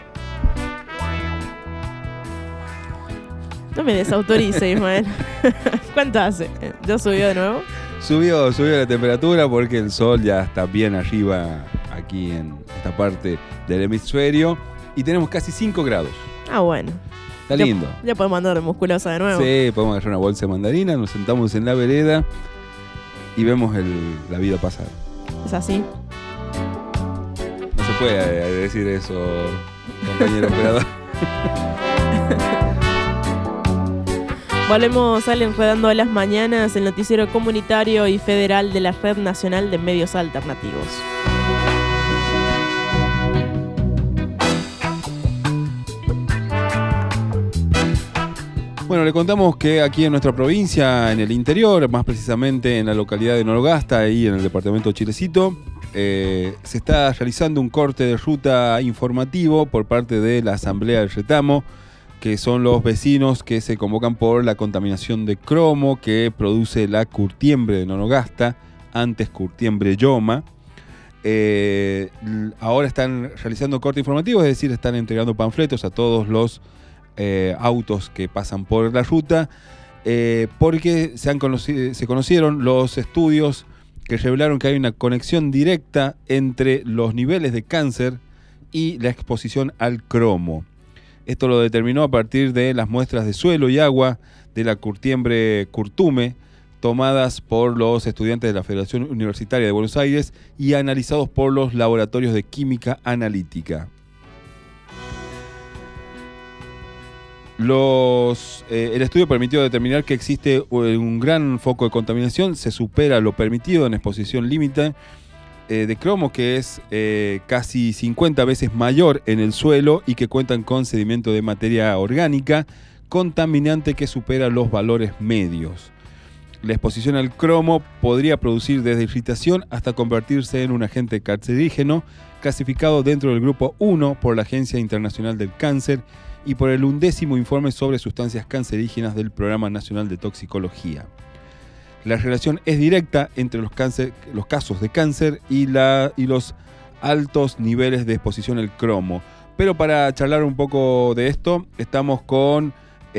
No me desautorice, Ismael. ¿Cuánto hace? ¿Ya subió de nuevo? Subió la temperatura porque el sol ya está bien arriba aquí en esta parte del hemisferio y tenemos casi 5 grados. Ah, bueno. Está lindo. Ya podemos andar de musculosa de nuevo. Sí, podemos agarrar una bolsa de mandarina, nos sentamos en la vereda y vemos la vida pasar. ¿Es así? No se puede decir eso, compañero operador. Volvemos al Enredando a las Mañanas, el noticiero comunitario y federal de la Red Nacional de Medios Alternativos. Bueno, le contamos que aquí en nuestra provincia, en el interior, más precisamente en la localidad de Nonogasta, ahí en el departamento de Chilecito, se está realizando un corte de ruta informativo por parte de la Asamblea del Retamo, que son los vecinos que se convocan por la contaminación de cromo que produce la curtiembre de Nonogasta, antes curtiembre Yoma. Ahora están realizando corte informativo, es decir, están entregando panfletos a todos los autos que pasan por la ruta, porque se conocieron los estudios que revelaron que hay una conexión directa entre los niveles de cáncer y la exposición al cromo. Esto lo determinó a partir de las muestras de suelo y agua de la curtiembre Curtume, tomadas por los estudiantes de la Federación Universitaria de Buenos Aires y analizados por los laboratorios de química analítica. El estudio permitió determinar que existe un gran foco de contaminación, se supera lo permitido en exposición límite de cromo, que es casi 50 veces mayor en el suelo y que cuentan con sedimento de materia orgánica contaminante que supera los valores medios. La exposición al cromo podría producir desde irritación hasta convertirse en un agente cancerígeno clasificado dentro del grupo 1 por la Agencia Internacional del Cáncer y por el 11º informe sobre sustancias cancerígenas del Programa Nacional de Toxicología. La relación es directa entre los casos de cáncer y los altos niveles de exposición al cromo. Pero para charlar un poco de esto, estamos con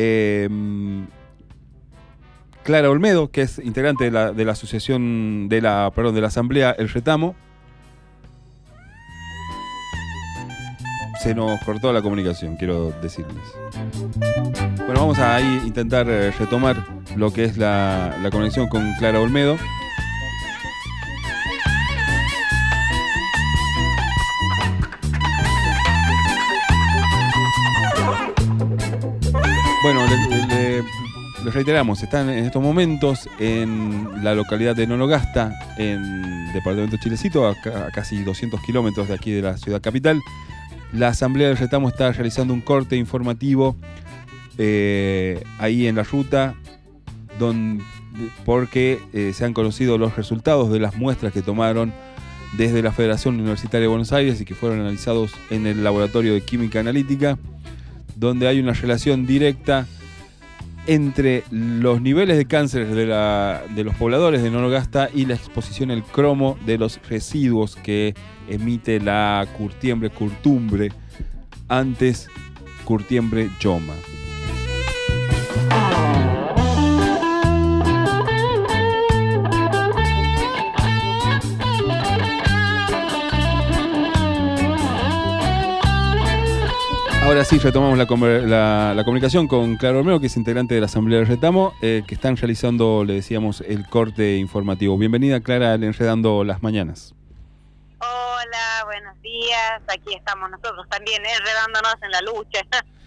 Clara Olmedo, que es integrante de la asociación, de la Asamblea El Retamo. Se nos cortó la comunicación, quiero decirles. Bueno, vamos a ahí intentar retomar lo que es la conexión con Clara Olmedo. Bueno, les reiteramos, están en estos momentos en la localidad de Nonogasta, en el departamento de Chilecito, a casi 200 kilómetros de aquí de la ciudad capital. La Asamblea del Retamo está realizando un corte informativo ahí en la ruta, porque se han conocido los resultados de las muestras que tomaron desde la Federación Universitaria de Buenos Aires y que fueron analizados en el Laboratorio de Química Analítica, donde hay una relación directa entre los niveles de cáncer de los pobladores de Nonogasta y la exposición al cromo de los residuos que emite la curtumbre, antes curtiembre Yoma. Ahora sí, retomamos la comunicación con Clara Olmedo, que es integrante de la Asamblea del Retamo, que están realizando, le decíamos, el corte informativo. Bienvenida, Clara, al Enredando las Mañanas. Hola, buenos días. Aquí estamos nosotros también, enredándonos en la lucha.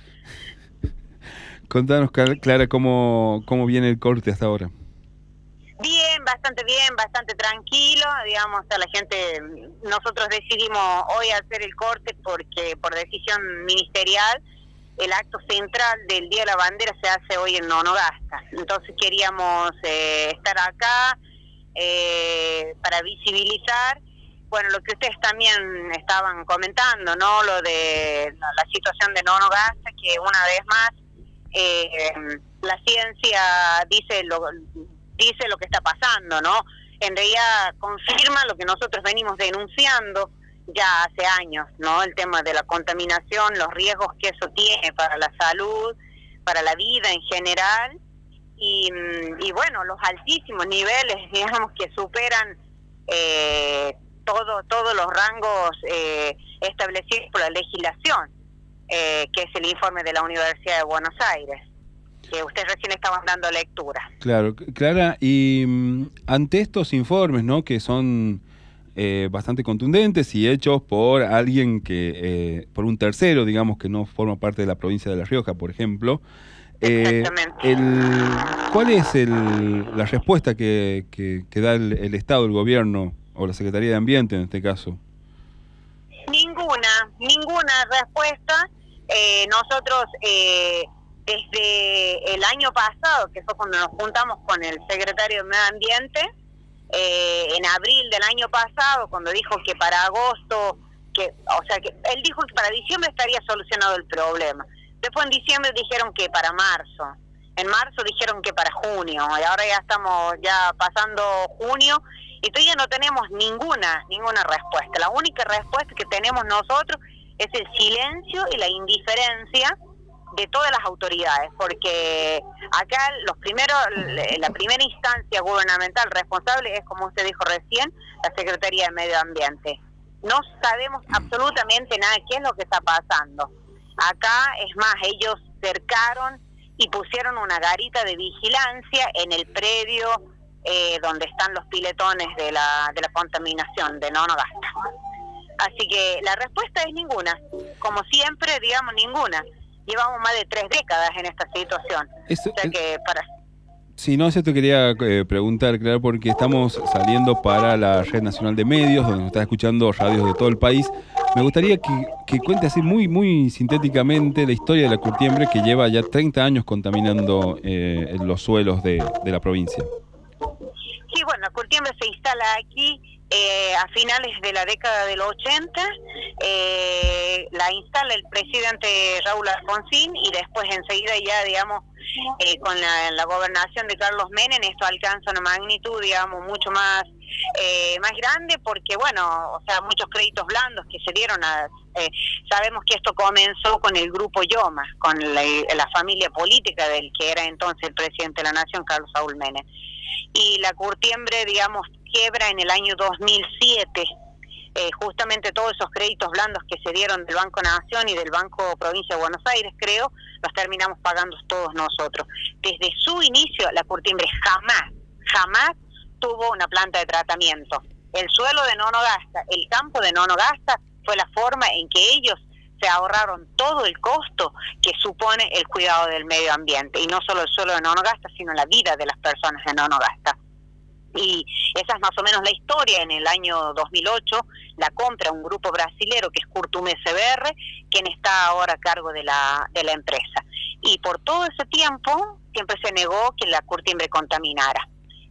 Contanos, Clara, cómo viene el corte hasta ahora. Bien, bastante tranquilo, digamos, a la gente, nosotros decidimos hoy hacer el corte porque por decisión ministerial el acto central del Día de la Bandera se hace hoy en Nonogasta, entonces queríamos estar acá para visibilizar, bueno, lo que ustedes también estaban comentando, ¿no? Lo de la situación de Nonogasta, que una vez más la ciencia dice lo que está pasando, ¿no? En realidad confirma lo que nosotros venimos denunciando ya hace años, ¿no? El tema de la contaminación, los riesgos que eso tiene para la salud, para la vida en general, y bueno, los altísimos niveles, digamos, que superan todos los rangos establecidos por la legislación, que es el informe de la Universidad de Buenos Aires, que ustedes recién estaban dando lectura. Claro, Clara, y ante estos informes, ¿no?, que son bastante contundentes y hechos por alguien por un tercero, digamos, que no forma parte de la provincia de La Rioja, por ejemplo, ¿Cuál es la respuesta que da el Estado, el gobierno o la Secretaría de Ambiente en este caso? Ninguna respuesta. Nosotros desde el año pasado, que fue cuando nos juntamos con el secretario de Medio Ambiente, en abril del año pasado, cuando dijo que para agosto, que él dijo que para diciembre estaría solucionado el problema. Después en diciembre dijeron que para marzo. En marzo dijeron que para junio. Y ahora ya estamos pasando junio y todavía no tenemos ninguna respuesta. La única respuesta que tenemos nosotros es el silencio y la indiferencia de todas las autoridades, porque acá la primera instancia gubernamental responsable es, como usted dijo recién, la Secretaría de Medio Ambiente. No sabemos absolutamente nada de qué es lo que está pasando. Acá, es más, ellos cercaron y pusieron una garita de vigilancia en el predio donde están los piletones de la contaminación de Nonogasta. Así que la respuesta es ninguna. Como siempre, digamos, ninguna. Llevamos más de 3 décadas en esta situación. Sí, no, eso te quería preguntar, claro, porque estamos saliendo para la Red Nacional de Medios, donde nos están escuchando radios de todo el país. Me gustaría que cuente así muy sintéticamente la historia de la curtiembre, que lleva ya 30 años contaminando los suelos de la provincia. Sí, bueno, la curtiembre se instala aquí a finales de la década del 80, la instala el presidente Raúl Alfonsín y después enseguida ya, digamos, con la gobernación de Carlos Menem, esto alcanza una magnitud, digamos, mucho más grande, porque, bueno, o sea, muchos créditos blandos que se dieron sabemos que esto comenzó con el grupo Yoma, con la familia política del que era entonces el presidente de la Nación, Carlos Saúl Menem. Y la curtiembre, digamos, quiebra en el año 2007. Justamente todos esos créditos blandos que se dieron del Banco Nación y del Banco Provincia de Buenos Aires, creo, los terminamos pagando todos nosotros. Desde su inicio, la curtiembre jamás tuvo una planta de tratamiento. El suelo de Nonogasta, el campo de Nonogasta, fue la forma en que ellos se ahorraron todo el costo que supone el cuidado del medio ambiente, y no solo el suelo de Nonogasta, sino la vida de las personas de Nonogasta. Y esa es más o menos la historia. En el año 2008 la compra un grupo brasilero que es Curtume CBR, quien está ahora a cargo de la empresa. Y por todo ese tiempo siempre se negó que la curtiembre contaminara.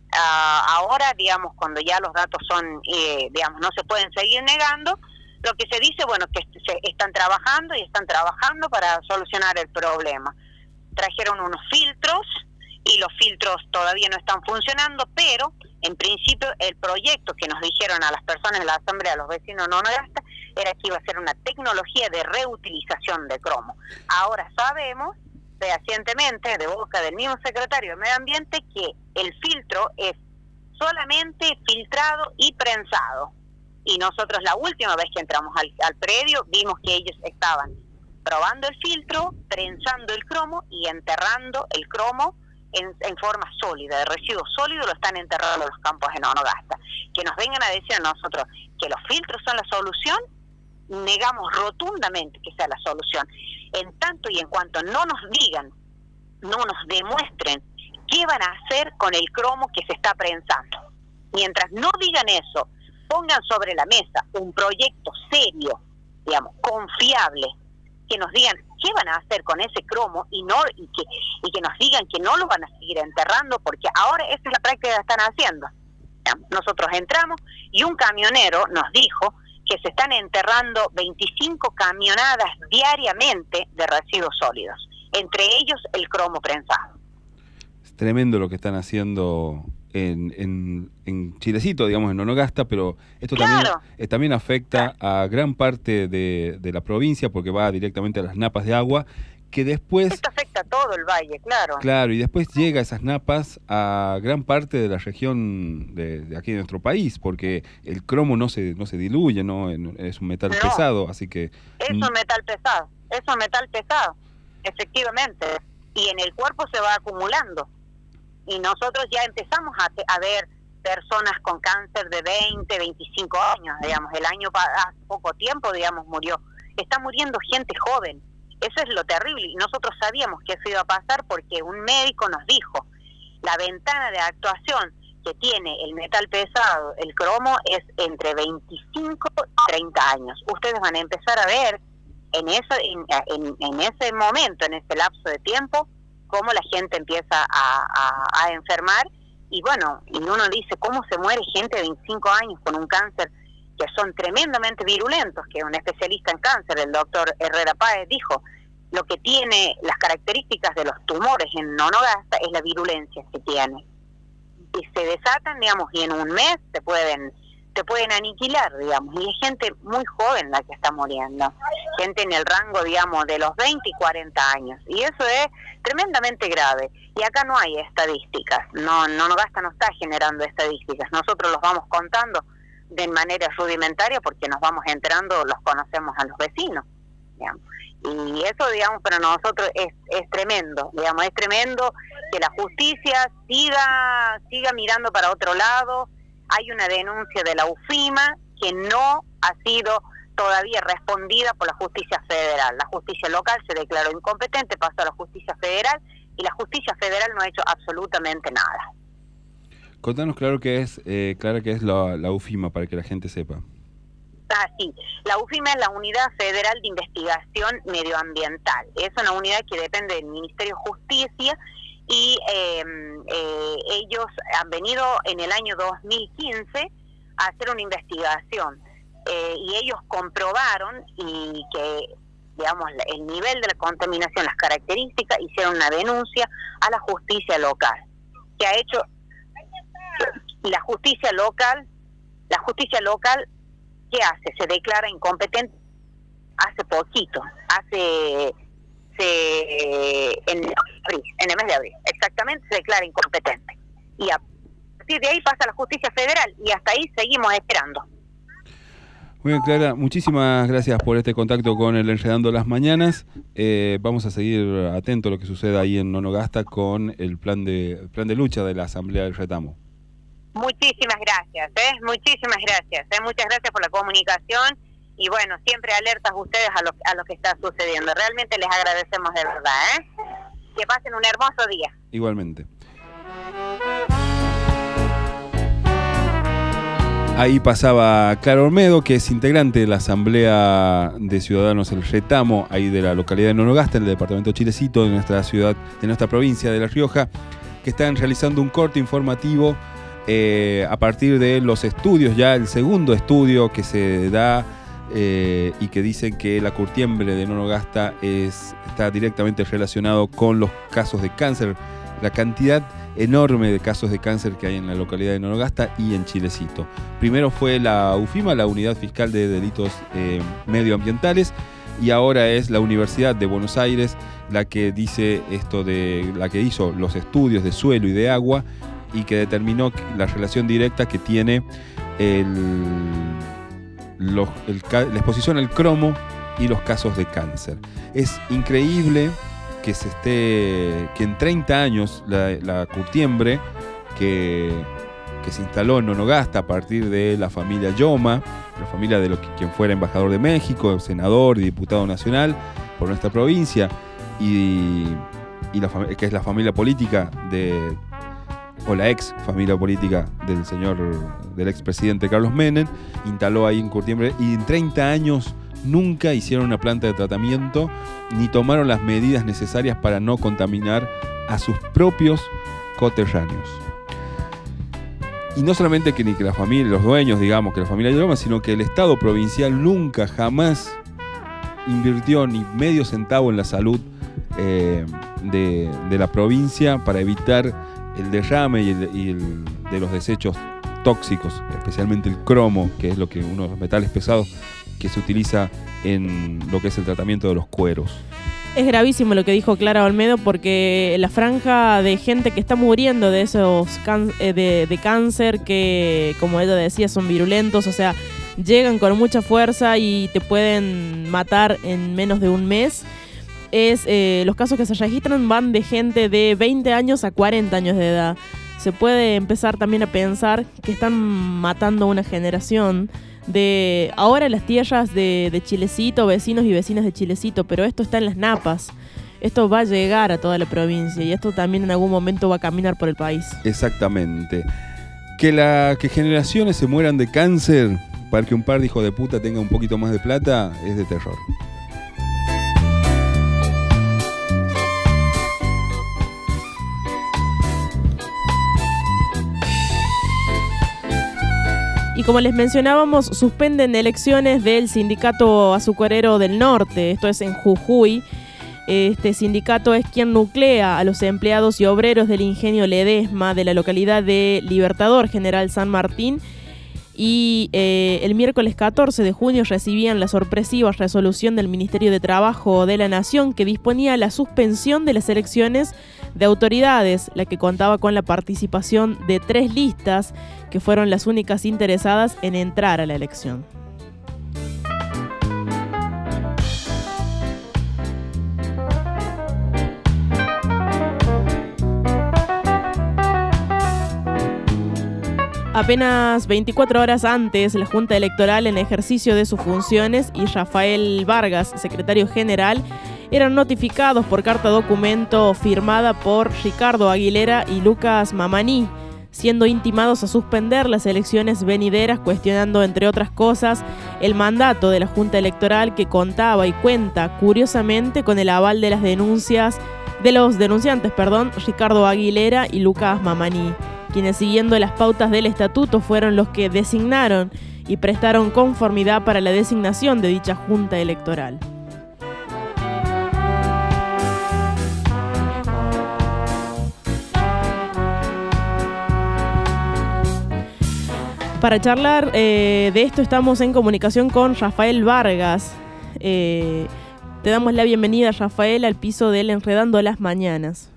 Ahora, digamos, cuando ya los datos son, digamos, no se pueden seguir negando, lo que se dice, bueno, que están trabajando para solucionar el problema. Trajeron unos filtros y los filtros todavía no están funcionando, pero en principio el proyecto que nos dijeron a las personas de la asamblea, a los vecinos de Nonogasta, era que iba a ser una tecnología de reutilización de cromo. Ahora sabemos fehacientemente de boca del mismo secretario de Medio Ambiente que el filtro es solamente filtrado y prensado. Y nosotros la última vez que entramos al predio vimos que ellos estaban probando el filtro, prensando el cromo y enterrando el cromo en forma sólida, de residuo sólido, lo están enterrando en los campos de Nonogasta. Que nos vengan a decir a nosotros que los filtros son la solución, negamos rotundamente que sea la solución. En tanto y en cuanto no nos digan, no nos demuestren qué van a hacer con el cromo que se está prensando. Mientras no digan eso, pongan sobre la mesa un proyecto serio, digamos, confiable, que nos digan qué van a hacer con ese cromo y que nos digan que no lo van a seguir enterrando, porque ahora esa es la práctica que están haciendo. Nosotros entramos y un camionero nos dijo que se están enterrando 25 camionadas diariamente de residuos sólidos, entre ellos el cromo prensado. Es tremendo lo que están haciendo en Chilecito, digamos, en Nonogasta, pero esto también afecta a gran parte de la provincia, porque va directamente a las napas de agua, que después... Esto afecta a todo el valle, claro. Claro, y después llega esas napas a gran parte de la región de aquí de nuestro país, porque el cromo no se diluye, ¿no? Es un metal pesado, así que... Es un metal pesado, efectivamente, y en el cuerpo se va acumulando. Y nosotros ya empezamos a ver personas con cáncer de 20, 25 años, digamos. El año hace poco tiempo, digamos, murió. Está muriendo gente joven. Eso es lo terrible, y nosotros sabíamos que eso iba a pasar porque un médico nos dijo, la ventana de actuación que tiene el metal pesado, el cromo, es entre 25 y 30 años. Ustedes van a empezar a ver en ese momento, en ese lapso de tiempo, cómo la gente empieza a enfermar, y bueno, y uno dice, ¿cómo se muere gente de 25 años con un cáncer que son tremendamente virulentos? Que un especialista en cáncer, el doctor Herrera Páez, dijo, lo que tiene las características de los tumores en Nonogasta es la virulencia que tiene. Y se desatan, digamos, y en un mes te pueden aniquilar, digamos, y es gente muy joven la que está muriendo, gente en el rango, digamos, de los 20 y 40 años, y eso es tremendamente grave, y acá no hay estadísticas, Nonogasta no está generando estadísticas, nosotros los vamos contando de manera rudimentaria porque nos vamos enterando, los conocemos a los vecinos, digamos. Y eso, digamos, para nosotros es tremendo, digamos, es tremendo que la justicia siga mirando para otro lado. Hay una denuncia de la UFIMA que no ha sido todavía respondida por la justicia federal. La justicia local se declaró incompetente, pasó a la justicia federal, y la justicia federal no ha hecho absolutamente nada. Contanos claro que es la UFIMA, para que la gente sepa. Sí, la UFIMA es la Unidad Federal de Investigación Medioambiental. Es una unidad que depende del Ministerio de Justicia, y ellos han venido en el año 2015 a hacer una investigación, y ellos comprobaron y que, digamos, el nivel de la contaminación, las características, hicieron una denuncia a la justicia local, que ha hecho la justicia local. ¿Qué hace? Se declara incompetente hace poquito, en el mes de abril, exactamente, se declara incompetente. Y a partir de ahí pasa a la justicia federal, y hasta ahí seguimos esperando. Muy bien, Clara, muchísimas gracias por este contacto con el Enredando las Mañanas. Vamos a seguir atentos a lo que suceda ahí en Nonogasta con el plan de lucha de la Asamblea del Retamo. Muchísimas gracias, muchísimas gracias, muchas gracias por la comunicación, y bueno, siempre alertas ustedes a lo que está sucediendo. Realmente les agradecemos de verdad, Que pasen un hermoso día. Igualmente. Ahí pasaba Clara Olmedo, que es integrante de la Asamblea de Ciudadanos El Retamo, ahí de la localidad de Nonogasta, en el departamento de Chilecito, de nuestra ciudad, de nuestra provincia de La Rioja, que están realizando un corte informativo a partir de los estudios, ya el segundo estudio que se da y que dicen que la curtiembre de Nonogasta está directamente relacionado con los casos de cáncer, la cantidad enorme de casos de cáncer que hay en la localidad de Nonogasta y en Chilecito. Primero fue la UFIMA, la Unidad Fiscal de Delitos Medioambientales, y ahora es la Universidad de Buenos Aires la que dice la que hizo los estudios de suelo y de agua y que determinó la relación directa que tiene la exposición al cromo y los casos de cáncer. Es increíble que en 30 años la curtiembre que se instaló en Nonogasta a partir de la familia Yoma, la familia de quien fuera embajador de México, senador y diputado nacional por nuestra provincia, y que es la familia política o la ex familia política del expresidente Carlos Menem, instaló ahí en curtiembre, y en 30 años nunca hicieron una planta de tratamiento ni tomaron las medidas necesarias para no contaminar a sus propios coterráneos. Y no solamente que la familia, los dueños, digamos, que la familia Yoma, sino que el Estado provincial nunca, jamás invirtió ni medio centavo en la salud de la provincia para evitar el derrame de los desechos tóxicos, especialmente el cromo, que es uno de los metales pesados que se utiliza en lo que es el tratamiento de los cueros. Es gravísimo lo que dijo Clara Olmedo, porque la franja de gente que está muriendo de esos de cáncer, que como ella decía son virulentos, o sea, llegan con mucha fuerza y te pueden matar en menos de un mes. Los casos que se registran van de gente de 20 años a 40 años de edad. Se puede empezar también a pensar que están matando una generación de ahora las tierras de Chilecito, vecinos y vecinas de Chilecito, pero esto está en las napas. Esto va a llegar a toda la provincia y esto también en algún momento va a caminar por el país. Exactamente. Que generaciones se mueran de cáncer para que un par de hijos de puta tenga un poquito más de plata es de terror. Y como les mencionábamos, suspenden elecciones del Sindicato Azucarero del Norte, esto es en Jujuy. Este sindicato es quien nuclea a los empleados y obreros del ingenio Ledesma de la localidad de Libertador General San Martín. Y el miércoles 14 de junio recibían la sorpresiva resolución del Ministerio de Trabajo de la Nación que disponía la suspensión de las elecciones de autoridades, la que contaba con la participación de 3 listas que fueron las únicas interesadas en entrar a la elección. Apenas 24 horas antes, la Junta Electoral, en ejercicio de sus funciones, y Rafael Vargas, secretario general, eran notificados por carta documento firmada por Ricardo Aguilera y Lucas Mamani, siendo intimados a suspender las elecciones venideras, cuestionando, entre otras cosas, el mandato de la Junta Electoral, que contaba y cuenta, curiosamente, con el aval de los denunciantes, Ricardo Aguilera y Lucas Mamani, quienes, siguiendo las pautas del estatuto, fueron los que designaron y prestaron conformidad para la designación de dicha Junta Electoral. Para charlar de esto estamos en comunicación con Rafael Vargas. Te damos la bienvenida, Rafael, al piso del Enredando las Mañanas.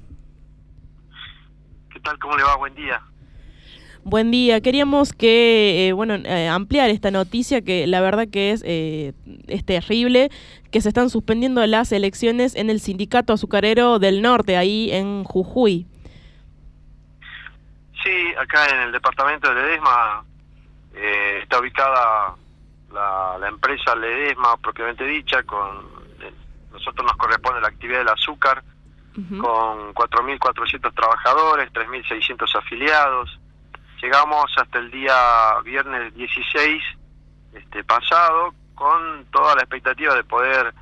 ¿Qué tal? ¿Cómo le va? Buen día. Buen día. Queríamos que ampliar esta noticia, que la verdad que es terrible, que se están suspendiendo las elecciones en el Sindicato Azucarero del Norte, ahí en Jujuy. Sí, acá en el departamento de Ledesma está ubicada la empresa Ledesma propiamente dicha. Nosotros nos corresponde la actividad del azúcar, con 4.400 trabajadores, 3.600 afiliados. Llegamos hasta el día viernes 16 pasado con toda la expectativa de poder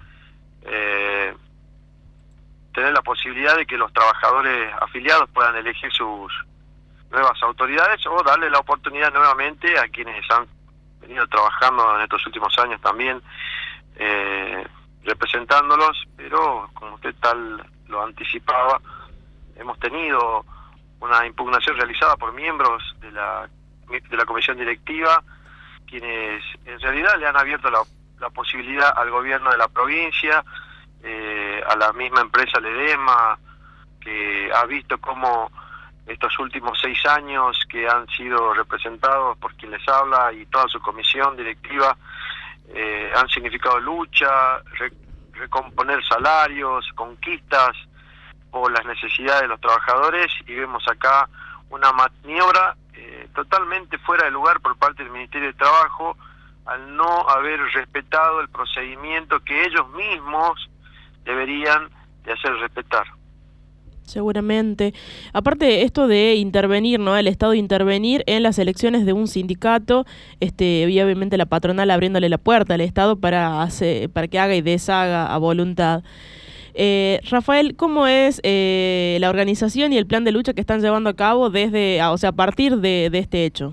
tener la posibilidad de que los trabajadores afiliados puedan elegir sus nuevas autoridades o darle la oportunidad nuevamente a quienes han venido trabajando en estos últimos años también representándolos, pero como usted tal lo anticipaba, hemos tenido una impugnación realizada por miembros de la comisión directiva, quienes en realidad le han abierto la posibilidad al gobierno de la provincia, a la misma empresa Ledesma, que ha visto cómo estos últimos 6 años que han sido representados por quien les habla y toda su comisión directiva han significado lucha, recomponer salarios, conquistas por las necesidades de los trabajadores, y vemos acá una maniobra totalmente fuera de lugar por parte del Ministerio de Trabajo al no haber respetado el procedimiento que ellos mismos deberían de hacer respetar. Seguramente. Aparte, esto de intervenir, ¿no? El Estado intervenir en las elecciones de un sindicato, y obviamente la patronal abriéndole la puerta al Estado para que haga y deshaga a voluntad. Rafael, ¿cómo es la organización y el plan de lucha que están llevando a cabo a partir de este hecho?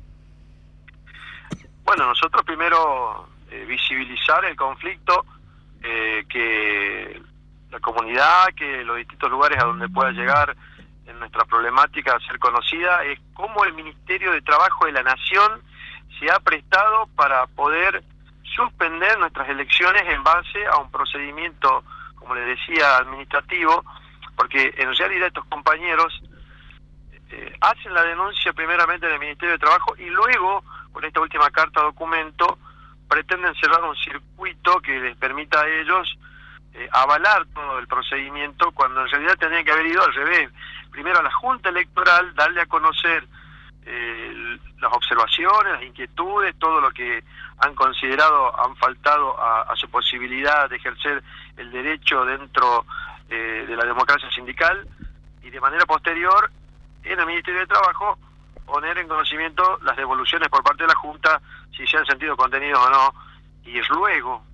Bueno, nosotros primero visibilizar el conflicto, que la comunidad, que los distintos lugares a donde pueda llegar en nuestra problemática a ser conocida, es cómo el Ministerio de Trabajo de la Nación se ha prestado para poder suspender nuestras elecciones en base a un procedimiento, como les decía, administrativo, porque en realidad estos compañeros hacen la denuncia primeramente en el Ministerio de Trabajo y luego, con esta última carta documento, pretenden cerrar un circuito que les permita a ellos avalar todo el procedimiento, cuando en realidad tendrían que haber ido al revés. Primero a la Junta Electoral, darle a conocer las observaciones, las inquietudes, todo lo que han considerado han faltado a su posibilidad de ejercer el derecho dentro de la democracia sindical, y de manera posterior en el Ministerio de Trabajo poner en conocimiento las devoluciones por parte de la Junta, si se han sentido contenidos o no, y luego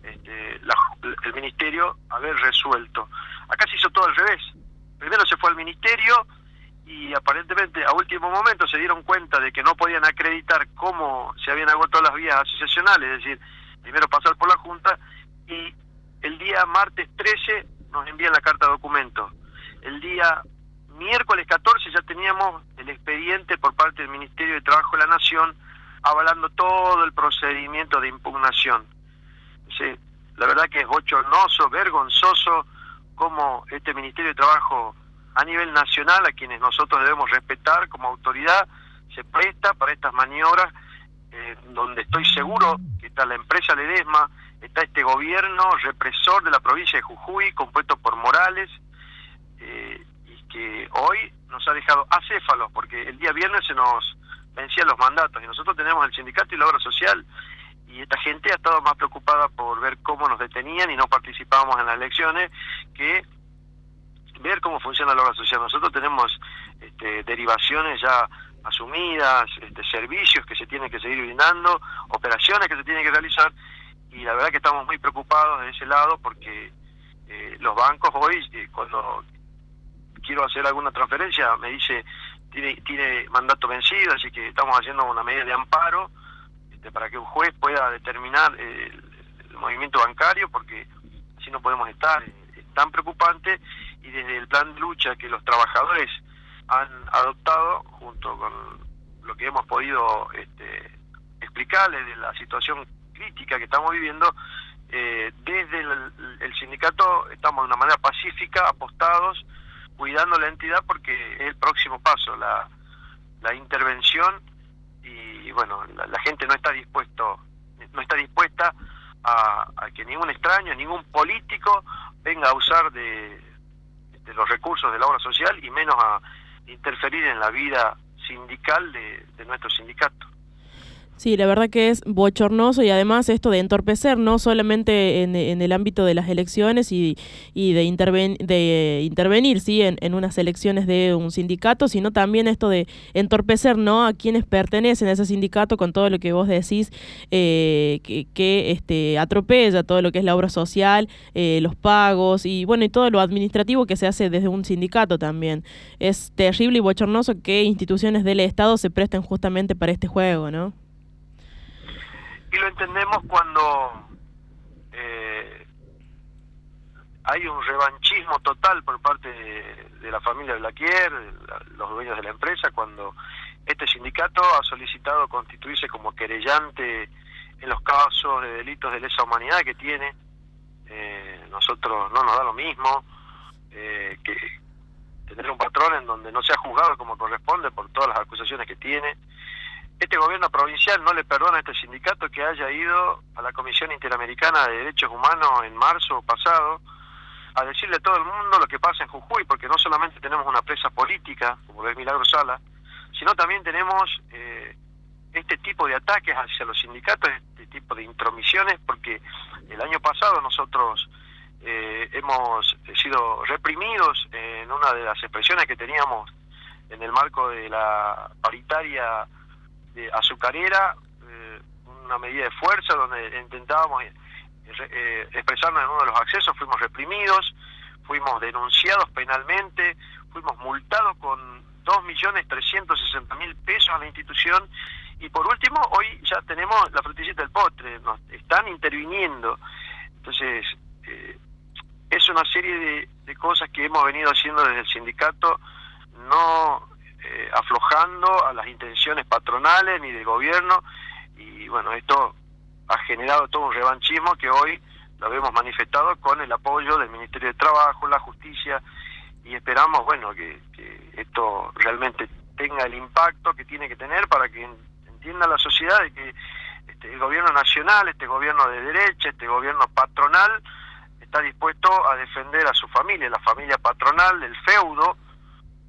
el Ministerio haber resuelto. Acá se hizo todo al revés. Primero se fue al Ministerio y aparentemente a último momento se dieron cuenta de que no podían acreditar cómo se habían agotado las vías asociacionales, es decir, primero pasar por la Junta, y el día martes 13 nos envían la carta de documento. El día miércoles 14 ya teníamos el expediente por parte del Ministerio de Trabajo de la Nación avalando todo el procedimiento de impugnación. Sí, la verdad que es bochornoso, vergonzoso cómo este Ministerio de Trabajo a nivel nacional, a quienes nosotros debemos respetar como autoridad, se presta para estas maniobras, donde estoy seguro que está la empresa Ledesma, está este gobierno represor de la provincia de Jujuy, compuesto por Morales, y que hoy nos ha dejado acéfalos, porque el día viernes se nos vencían los mandatos, y nosotros tenemos el sindicato y la obra social, y esta gente ha estado más preocupada por ver cómo nos detenían y no participábamos en las elecciones que ver cómo funciona la obra social. Nosotros tenemos derivaciones ya asumidas, servicios que se tienen que seguir brindando, operaciones que se tienen que realizar, y la verdad que estamos muy preocupados de ese lado, porque los bancos hoy, cuando quiero hacer alguna transferencia, me dice tiene mandato vencido, así que estamos haciendo una medida de amparo para que un juez pueda determinar el movimiento bancario, porque así no podemos estar. Es tan preocupante, y desde el plan de lucha que los trabajadores han adoptado, junto con lo que hemos podido explicarles de la situación crítica que estamos viviendo, desde el sindicato estamos de una manera pacífica, apostados, cuidando la entidad, porque es el próximo paso, la intervención, y bueno, la gente no está dispuesta a que ningún extraño, ningún político venga a usar de los recursos de la obra social, y menos a interferir en la vida sindical de nuestro sindicato. Sí, la verdad que es bochornoso, y además esto de entorpecer no solamente en el ámbito de las elecciones y de intervenir sí en unas elecciones de un sindicato, sino también esto de entorpecer, ¿no?, a quienes pertenecen a ese sindicato, con todo lo que vos decís, que atropella todo lo que es la obra social, los pagos y bueno, y todo lo administrativo que se hace desde un sindicato también. Es terrible y bochornoso que instituciones del Estado se presten justamente para este juego, ¿no? Y lo entendemos cuando hay un revanchismo total por parte de la familia Blaquier, los dueños de la empresa, cuando este sindicato ha solicitado constituirse como querellante en los casos de delitos de lesa humanidad que tiene. Nosotros no nos da lo mismo que tener un patrón en donde no se ha juzgado como corresponde por todas las acusaciones que tiene. Este gobierno provincial no le perdona a este sindicato que haya ido a la Comisión Interamericana de Derechos Humanos en marzo pasado a decirle a todo el mundo lo que pasa en Jujuy, porque no solamente tenemos una presa política, como es Milagro Sala, sino también tenemos este tipo de ataques hacia los sindicatos, este tipo de intromisiones, porque el año pasado nosotros hemos sido reprimidos en una de las expresiones que teníamos en el marco de la paritaria de azucarera, una medida de fuerza donde intentábamos expresarnos en uno de los accesos. Fuimos reprimidos, fuimos denunciados penalmente, fuimos multados con 2.360.000 pesos a la institución, y por último hoy ya tenemos la frutillita del postre, nos están interviniendo. Entonces es una serie de cosas que hemos venido haciendo desde el sindicato, no aflojando a las intenciones patronales ni del gobierno, y bueno, esto ha generado todo un revanchismo que hoy lo vemos manifestado con el apoyo del Ministerio de Trabajo, la Justicia, y esperamos, bueno, que esto realmente tenga el impacto que tiene que tener para que entienda la sociedad de que el gobierno nacional, este gobierno de derecha, este gobierno patronal está dispuesto a defender a su familia, la familia patronal del feudo, y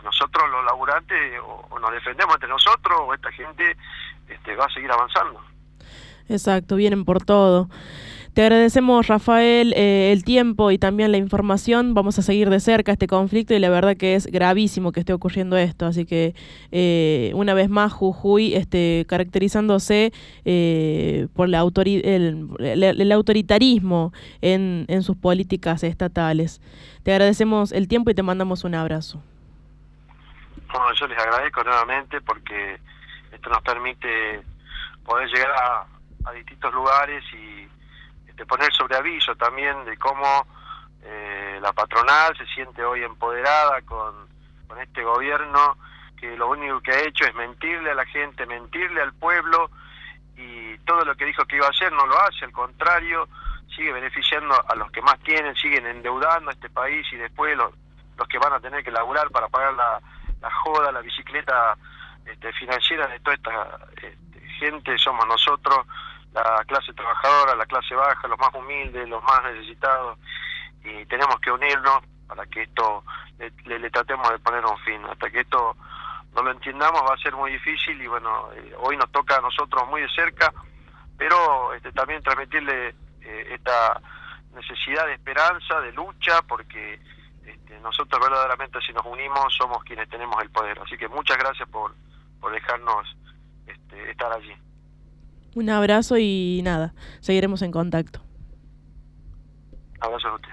nosotros los laburantes o nos defendemos entre nosotros o esta gente va a seguir avanzando. Exacto, vienen por todo. Te agradecemos, Rafael, el tiempo y también la información. Vamos a seguir de cerca este conflicto y la verdad que es gravísimo que esté ocurriendo esto. Así que una vez más Jujuy caracterizándose por el autoritarismo en sus políticas estatales. Te agradecemos el tiempo y te mandamos un abrazo. No, yo les agradezco nuevamente porque esto nos permite poder llegar a distintos lugares y poner sobre aviso también de cómo la patronal se siente hoy empoderada con este gobierno que lo único que ha hecho es mentirle a la gente, mentirle al pueblo, y todo lo que dijo que iba a hacer no lo hace, al contrario, sigue beneficiando a los que más tienen, siguen endeudando a este país, y después los que van a tener que laburar para pagar la joda, la bicicleta financiera de toda esta gente somos nosotros, la clase trabajadora, la clase baja, los más humildes, los más necesitados, y tenemos que unirnos para que esto le tratemos de poner un fin. Hasta que esto no lo entiendamos va a ser muy difícil, y bueno, hoy nos toca a nosotros muy de cerca, pero también transmitirle esta necesidad de esperanza, de lucha, porque nosotros verdaderamente, si nos unimos, somos quienes tenemos el poder. Así que muchas gracias por dejarnos estar allí. Un abrazo y nada, seguiremos en contacto. Abrazo a usted.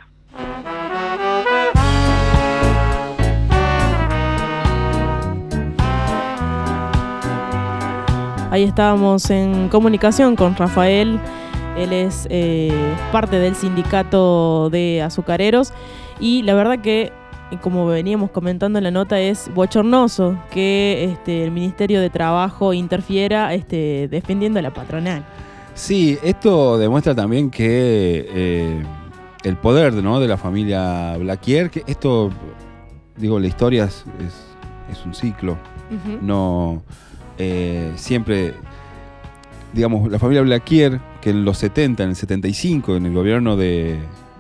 Ahí estábamos en comunicación con Rafael. Él es parte del sindicato de azucareros y la verdad que, como veníamos comentando en la nota, es bochornoso que el Ministerio de Trabajo interfiera defendiendo a la patronal. Sí, esto demuestra también que el poder, ¿no?, de la familia Blaquier, que esto, digo, la historia es un ciclo. Uh-huh. No, siempre, digamos, la familia Blaquier, que en los 70, en el 75, en el gobierno de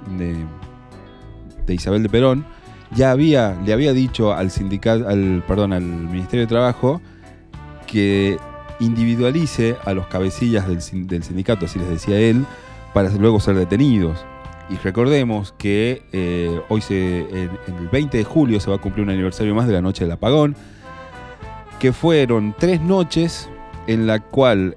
Isabel de Perón, ya le había dicho al Ministerio de Trabajo que individualice a los cabecillas del sindicato, así les decía él, para luego ser detenidos. Y recordemos que hoy el 20 de julio se va a cumplir un aniversario más de la noche del apagón, que fueron 3 noches en la cual,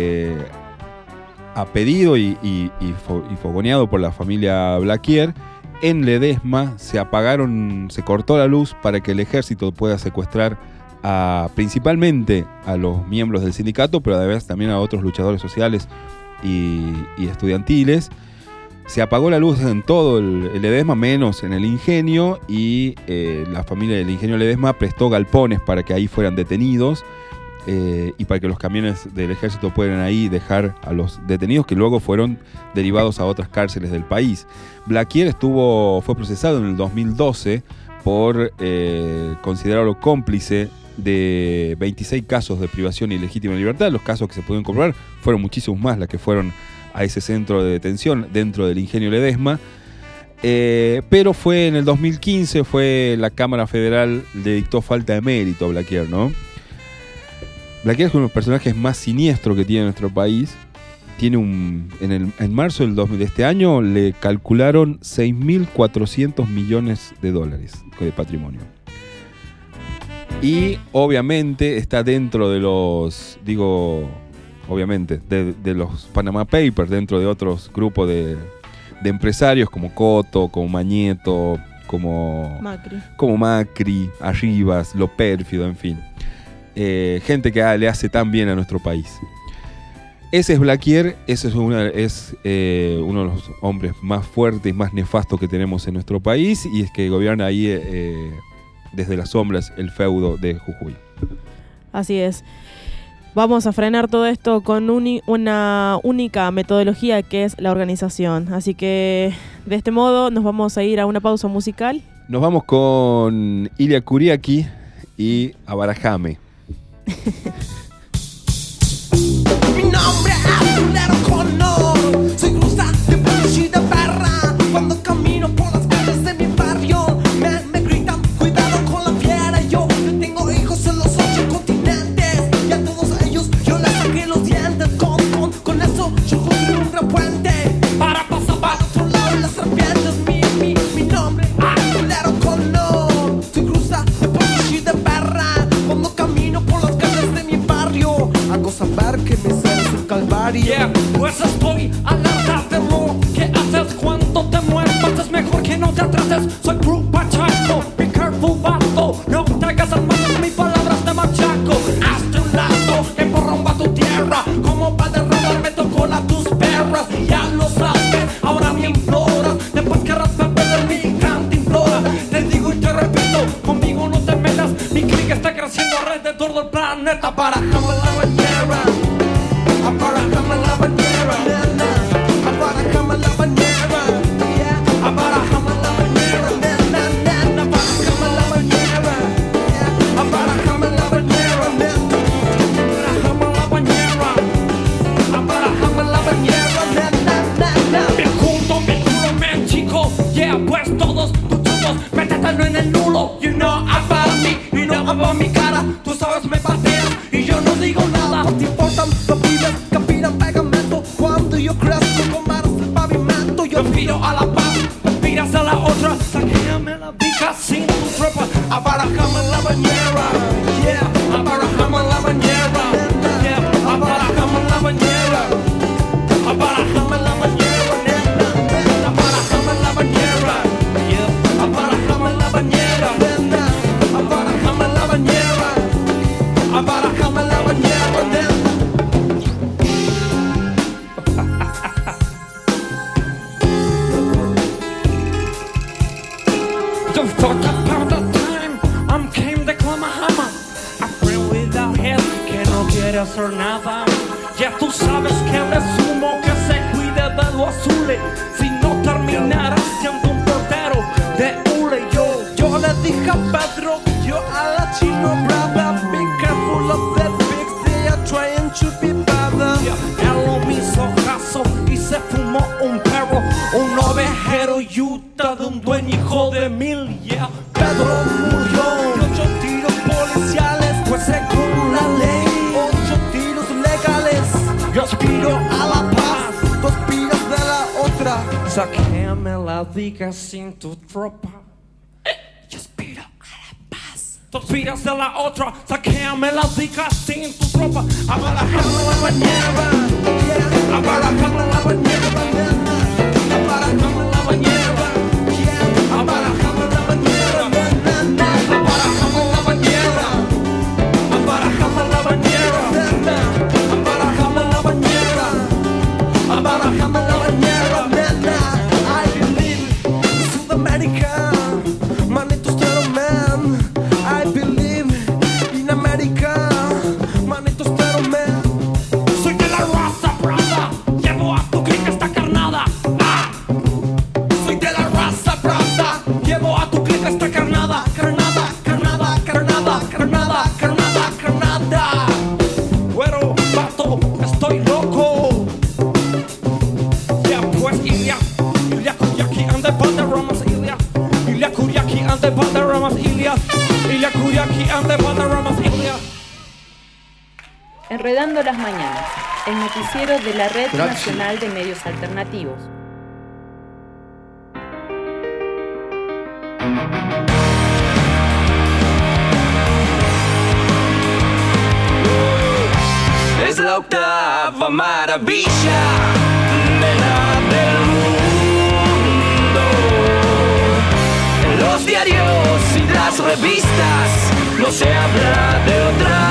a pedido y fogoneado por la familia Blaquier, en Ledesma se cortó la luz para que el ejército pueda secuestrar principalmente a los miembros del sindicato, pero además también a otros luchadores sociales y estudiantiles. Se apagó la luz en todo el Ledesma, menos en el Ingenio, y la familia del Ingenio Ledesma prestó galpones para que ahí fueran detenidos y para que los camiones del ejército puedan ahí dejar a los detenidos, que luego fueron derivados a otras cárceles del país. Blaquier fue procesado en el 2012 por considerarlo cómplice de 26 casos de privación ilegítima de libertad. Los casos que se pudieron comprobar fueron muchísimos más, las que fueron a ese centro de detención dentro del Ingenio Ledesma. Pero fue en el 2015, la Cámara Federal le dictó falta de mérito a Blaquier, ¿no? Blaquier es uno de los personajes más siniestros que tiene nuestro país. Tiene en marzo de este año le calcularon 6.400 millones de dólares de patrimonio. Y obviamente está dentro de los, obviamente, de los Panama Papers, dentro de otros grupos de empresarios como Coto, como Mañeto, como Macri, Arribas, Lo Pérfido, en fin. Gente que le hace tan bien a nuestro país. Ese es Blaquier, ese es uno de los hombres más fuertes y más nefastos que tenemos en nuestro país, y es que gobierna ahí desde las sombras el feudo de Jujuy. Así es. Vamos a frenar todo esto con una única metodología, que es la organización. Así que de este modo nos vamos a ir a una pausa musical. Nos vamos con Ilia Kuriaki y Abarajame. Mi nombre es Lero Color, soy cruza de Bush y de Barra. Cuando camino por las calles de mi barrio, me gritan cuidado con la fiera. Yo Pues estoy alerta de lo que haces cuando te muevas. Es mejor que no te atrases. Soy Group Pachaco, be careful, vato. No te hagas al macho, mis palabras de machaco. Hazte un lado, emborromba tu tierra. Como va de rodar me tocó la tus perras. Ya lo sabes, ahora me imploras. Después querrás beber de mi cantimplora. Te digo y te repito, conmigo no te metas. Mi click está creciendo alrededor del planeta. Para jamás la bañera. Para jamás la bañera. Para jamás la bañera. Para jamás la bañera. Para jamás la bañera. Para jamás la bañera. Para jamás la bañera. Para jamás la bañera. Bien junto, bien culo, men chico. Yeah, pues todos tus chicos, métetelo en el nulo. You know about me, you know about mi cara. Tú sabes me pateas y yo no digo nada. No te importan los pibes que aspiran pegamento. Cuando yo crezco comerás el pavimento. Yo aspiro a la paz, aspiras a la otra. Saquéame la pica sin tu tropa. Abarajame la bañera. Yeah, abarajame la bañera. Yeah, abarajame la bañera. Abarajame la bañera. Abarajame la bañera. Yeah, abarajame la bañera. Abarajame la bañera. Abarajame la bañera. Don't talk about the time I'm came de Clamahama. A friend without head que no quiere hacer nada. Ya tú sabes que le sumo que se cuide de lo azul. Si no terminarás siendo un portero de hule. Yo le dije a Pedro, yo a la chino brava. Be careful of the pigs, they are trying to be better. Él lo me hizo caso y se fumó un perro. Un ovejero yuta de un dueño hijo de mil. Yeah, Pedro murió de 8 tiros policiales. Pues según la ley, 8 tiros legales. Yo aspiro a la paz, tú aspiras de la otra. Saquéame la diga sin tu tropa. Yo aspiro a la paz, tú aspiras de la otra. Saquéame la diga sin tu tropa. Abarajame la bañera. Abarajame la bañera. Abarajame la bañera. Abarajame la bañera. Abarajame la bañera. Abarajame la bañera. Abarajame la bañera. Abarajame la bañera. I believe in South America. Manitos tero man. I believe in America. Manitos tero man. Soy de la raza brava. Llevo a tu clica esta carnada. Soy de la raza brava. Llevo a tu clica esta carnada. Carnada, carnada, carnada, carnada, carnada, carnada. Güero, vato, estoy loco. Ya pues Ilya Kuryaki and the Valderramas. Ilya Kuryaki and the Valderramas. Ilya Kuryaki and the Valderramas. Enredando las mañanas, el noticiero de la Red Nacional de Medios Alternativos. Es la octava maravilla, nena del mundo. En los diarios y las revistas no se habla de otra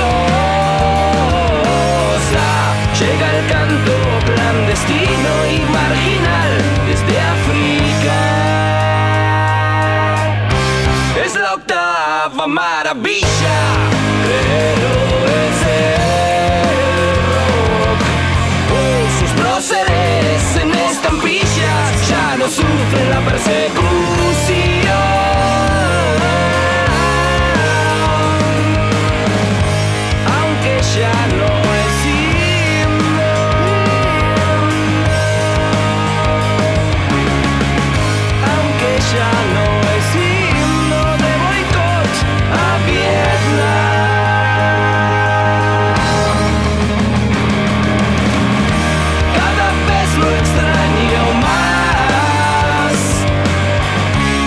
cosa. Llega el canto clandestino y marginal desde África. Es la octava maravilla, pero es el rock. Sus próceres en estampillas ya no sufren la persecución. Aunque ya no es himno. Aunque ya no es himno de boicot a Vietnam. Cada vez lo extraño más.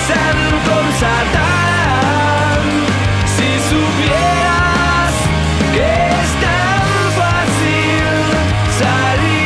besan con Satán. Si supieras que es tan fácil salir.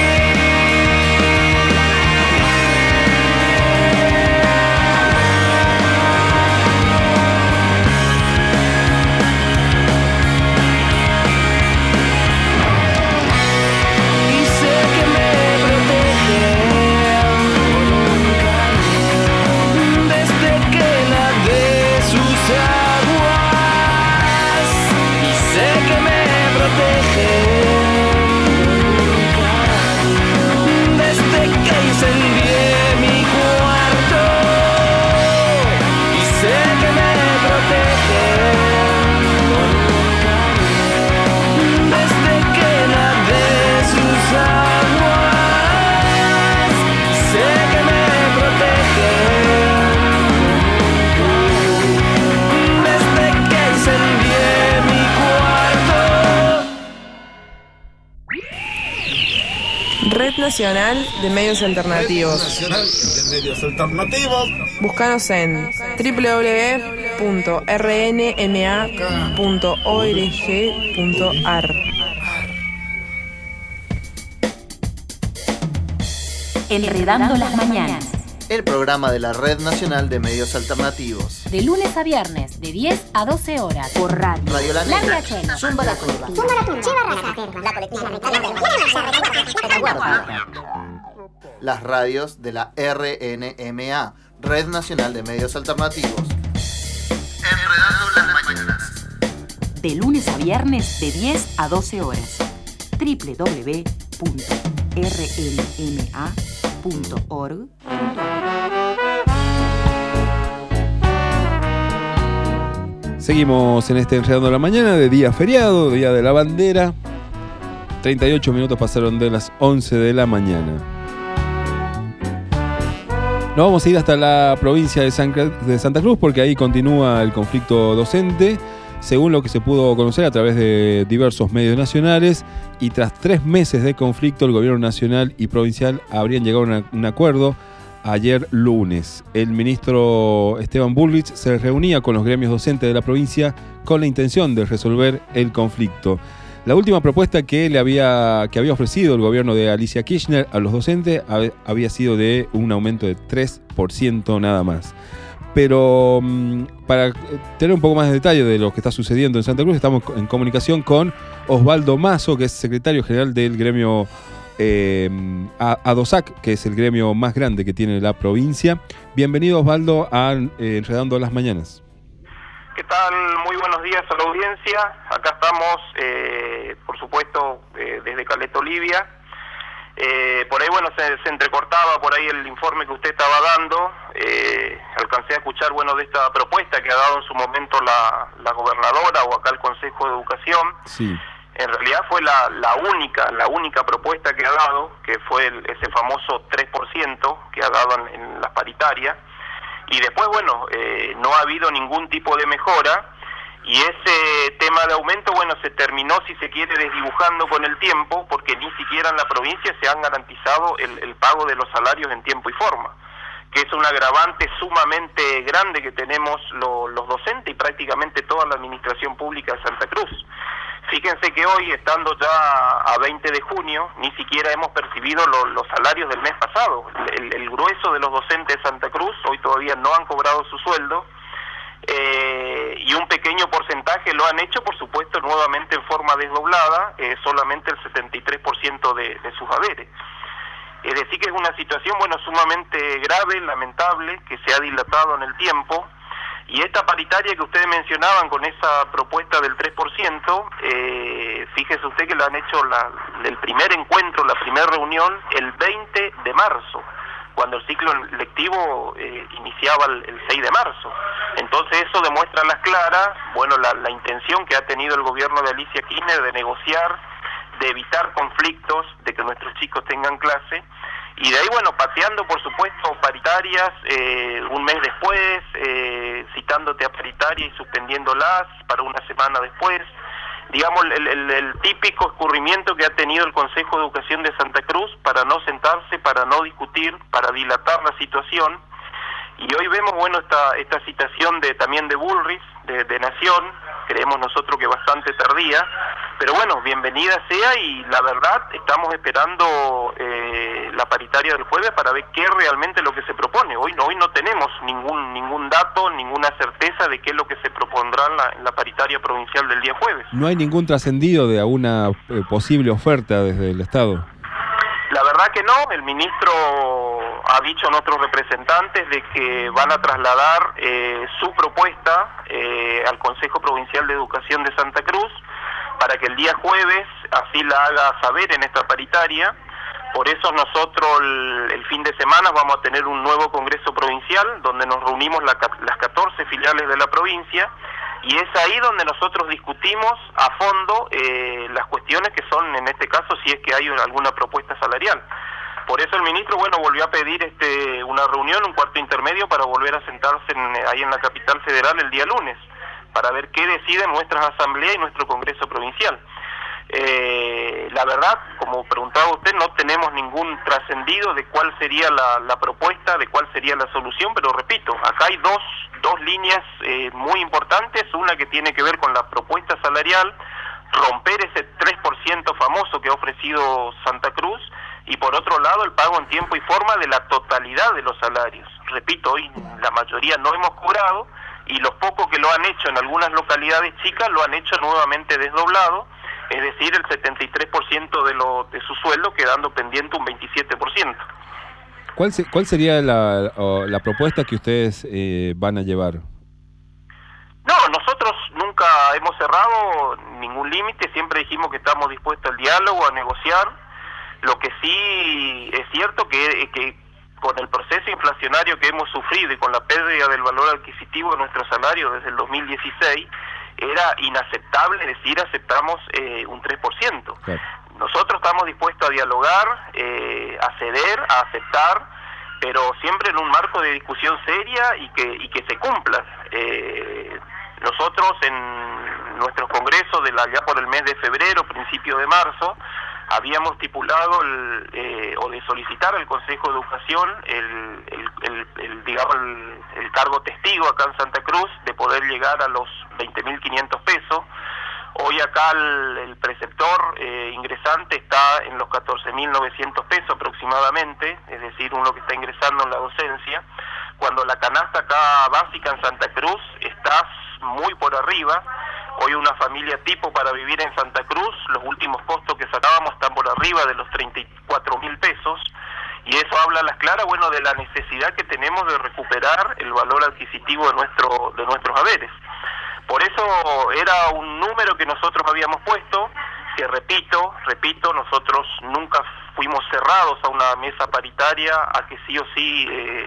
Red Nacional de Medios Alternativos. Nacional de Medios Alternativos. Búscanos en www.rnma.org.ar. Enredando las mañanas. El programa de la Red Nacional de Medios Alternativos. De lunes a viernes, de 10 a 12 horas. Por radio. Radio La La Negra. Riachuelo. Zumba la Curva. Zumba la Turba. Lleva Raza Terma. La Colectiva. Las radios de la RNMA, Red Nacional de Medios Alternativos. Enredando las mañanas. De lunes a viernes, de 10 a 12 horas. www.rnma.org. Seguimos en este Enredando la Mañana de día feriado, Día de la Bandera. 38 minutos pasaron de las 11 de la mañana. Nos vamos a ir hasta la provincia de Santa Cruz porque ahí continúa el conflicto docente, según lo que se pudo conocer a través de diversos medios nacionales, y tras 3 meses de conflicto el gobierno nacional y provincial habrían llegado a un acuerdo ayer lunes. El ministro Esteban Bullrich se reunía con los gremios docentes de la provincia con la intención de resolver el conflicto. La última propuesta que había ofrecido el gobierno de Alicia Kirchner a los docentes había sido de un aumento de 3% nada más. Pero para tener un poco más de detalle de lo que está sucediendo en Santa Cruz, estamos en comunicación con Osvaldo Mazo, que es secretario general del gremio ADOSAC, que es el gremio más grande que tiene la provincia. Bienvenido, Osvaldo, a Enredando las Mañanas. ¿Qué tal? Muy buenos días a la audiencia. Acá estamos, por supuesto, desde Caleta Olivia. Por ahí, bueno, se entrecortaba por ahí el informe que usted estaba dando. Alcancé a escuchar, bueno, de esta propuesta que ha dado en su momento la gobernadora o acá el Consejo de Educación. Sí. En realidad fue la única propuesta que ha dado, que fue ese famoso 3% que ha dado en las paritarias. Y después, bueno, no ha habido ningún tipo de mejora, y ese tema de aumento, bueno, se terminó, si se quiere, desdibujando con el tiempo, porque ni siquiera en la provincia se han garantizado el pago de los salarios en tiempo y forma, que es un agravante sumamente grande que tenemos los docentes y prácticamente toda la administración pública de Santa Cruz. Fíjense que hoy, estando ya a 20 de junio, ni siquiera hemos percibido los salarios del mes pasado. El grueso de los docentes de Santa Cruz hoy todavía no han cobrado su sueldo, y un pequeño porcentaje lo han hecho, por supuesto, nuevamente en forma desdoblada, solamente el 73% de sus haberes. Es decir, que es una situación, bueno, sumamente grave, lamentable, que se ha dilatado en el tiempo. Y esta paritaria que ustedes mencionaban con esa propuesta del 3%, fíjese usted que lo han hecho el primer encuentro, la primera reunión, el 20 de marzo, cuando el ciclo lectivo iniciaba el 6 de marzo. Entonces eso demuestra a las claras, bueno, la intención que ha tenido el gobierno de Alicia Kirchner de negociar, de evitar conflictos, de que nuestros chicos tengan clase. Y de ahí, bueno, pateando, por supuesto, paritarias, un mes después, citándote a paritaria y suspendiéndolas para una semana después. Digamos, el típico escurrimiento que ha tenido el Consejo de Educación de Santa Cruz para no sentarse, para no discutir, para dilatar la situación. Y hoy vemos, bueno, esta citación también de Bullrich, de Nación, creemos nosotros que bastante tardía, pero bueno, bienvenida sea, y la verdad estamos esperando la paritaria del jueves para ver qué es realmente lo que se propone. Hoy no tenemos ningún dato, ninguna certeza de qué es lo que se propondrá en la paritaria provincial del día jueves. ¿No hay ningún trascendido de alguna posible oferta desde el Estado? La verdad que no. El ministro ha dicho a nuestros representantes de que van a trasladar su propuesta al Consejo Provincial de Educación de Santa Cruz para que el día jueves así la haga saber en esta paritaria. Por eso nosotros el fin de semana vamos a tener un nuevo Congreso Provincial donde nos reunimos las 14 filiales de la provincia, y es ahí donde nosotros discutimos a fondo las cuestiones que son, en este caso, si es que hay alguna propuesta salarial. Por eso el ministro, volvió a pedir una reunión, un cuarto intermedio, para volver a sentarse ahí en la capital federal el día lunes, para ver qué deciden nuestras asambleas y nuestro Congreso Provincial. La verdad, como preguntaba usted, no tenemos ningún trascendido de cuál sería la propuesta, de cuál sería la solución, pero repito, acá hay dos líneas muy importantes, una que tiene que ver con la propuesta salarial, romper ese 3% famoso que ha ofrecido Santa Cruz, y por otro lado el pago en tiempo y forma de la totalidad de los salarios. Repito, hoy la mayoría no hemos cobrado, y los pocos que lo han hecho en algunas localidades chicas lo han hecho nuevamente desdoblado, es decir, el 73% de su sueldo, quedando pendiente un 27%. ¿Cuál sería la propuesta que ustedes van a llevar? No, nosotros nunca hemos cerrado ningún límite, siempre dijimos que estamos dispuestos al diálogo, a negociar. Lo que sí es cierto que con el proceso inflacionario que hemos sufrido y con la pérdida del valor adquisitivo de nuestro salario desde el 2016, era inaceptable decir aceptamos un 3%. Claro. Nosotros estamos dispuestos a dialogar, a ceder, a aceptar, pero siempre en un marco de discusión seria y que se cumpla. Nosotros en nuestros congresos ya por el mes de febrero, principio de marzo, habíamos estipulado o de solicitar al Consejo de Educación el cargo testigo acá en Santa Cruz, de poder llegar a los 20.500 pesos. Hoy acá el preceptor ingresante está en los 14.900 pesos aproximadamente, es decir, uno que está ingresando en la docencia, cuando la canasta acá básica en Santa Cruz está muy por arriba. Hoy una familia tipo para vivir en Santa Cruz, los últimos costos que sacábamos están por arriba de los 34.000 pesos, y eso habla a las claras, de la necesidad que tenemos de recuperar el valor adquisitivo de nuestros haberes. Por eso era un número que nosotros habíamos puesto, que repito, nosotros nunca fuimos cerrados a una mesa paritaria, a que sí o sí,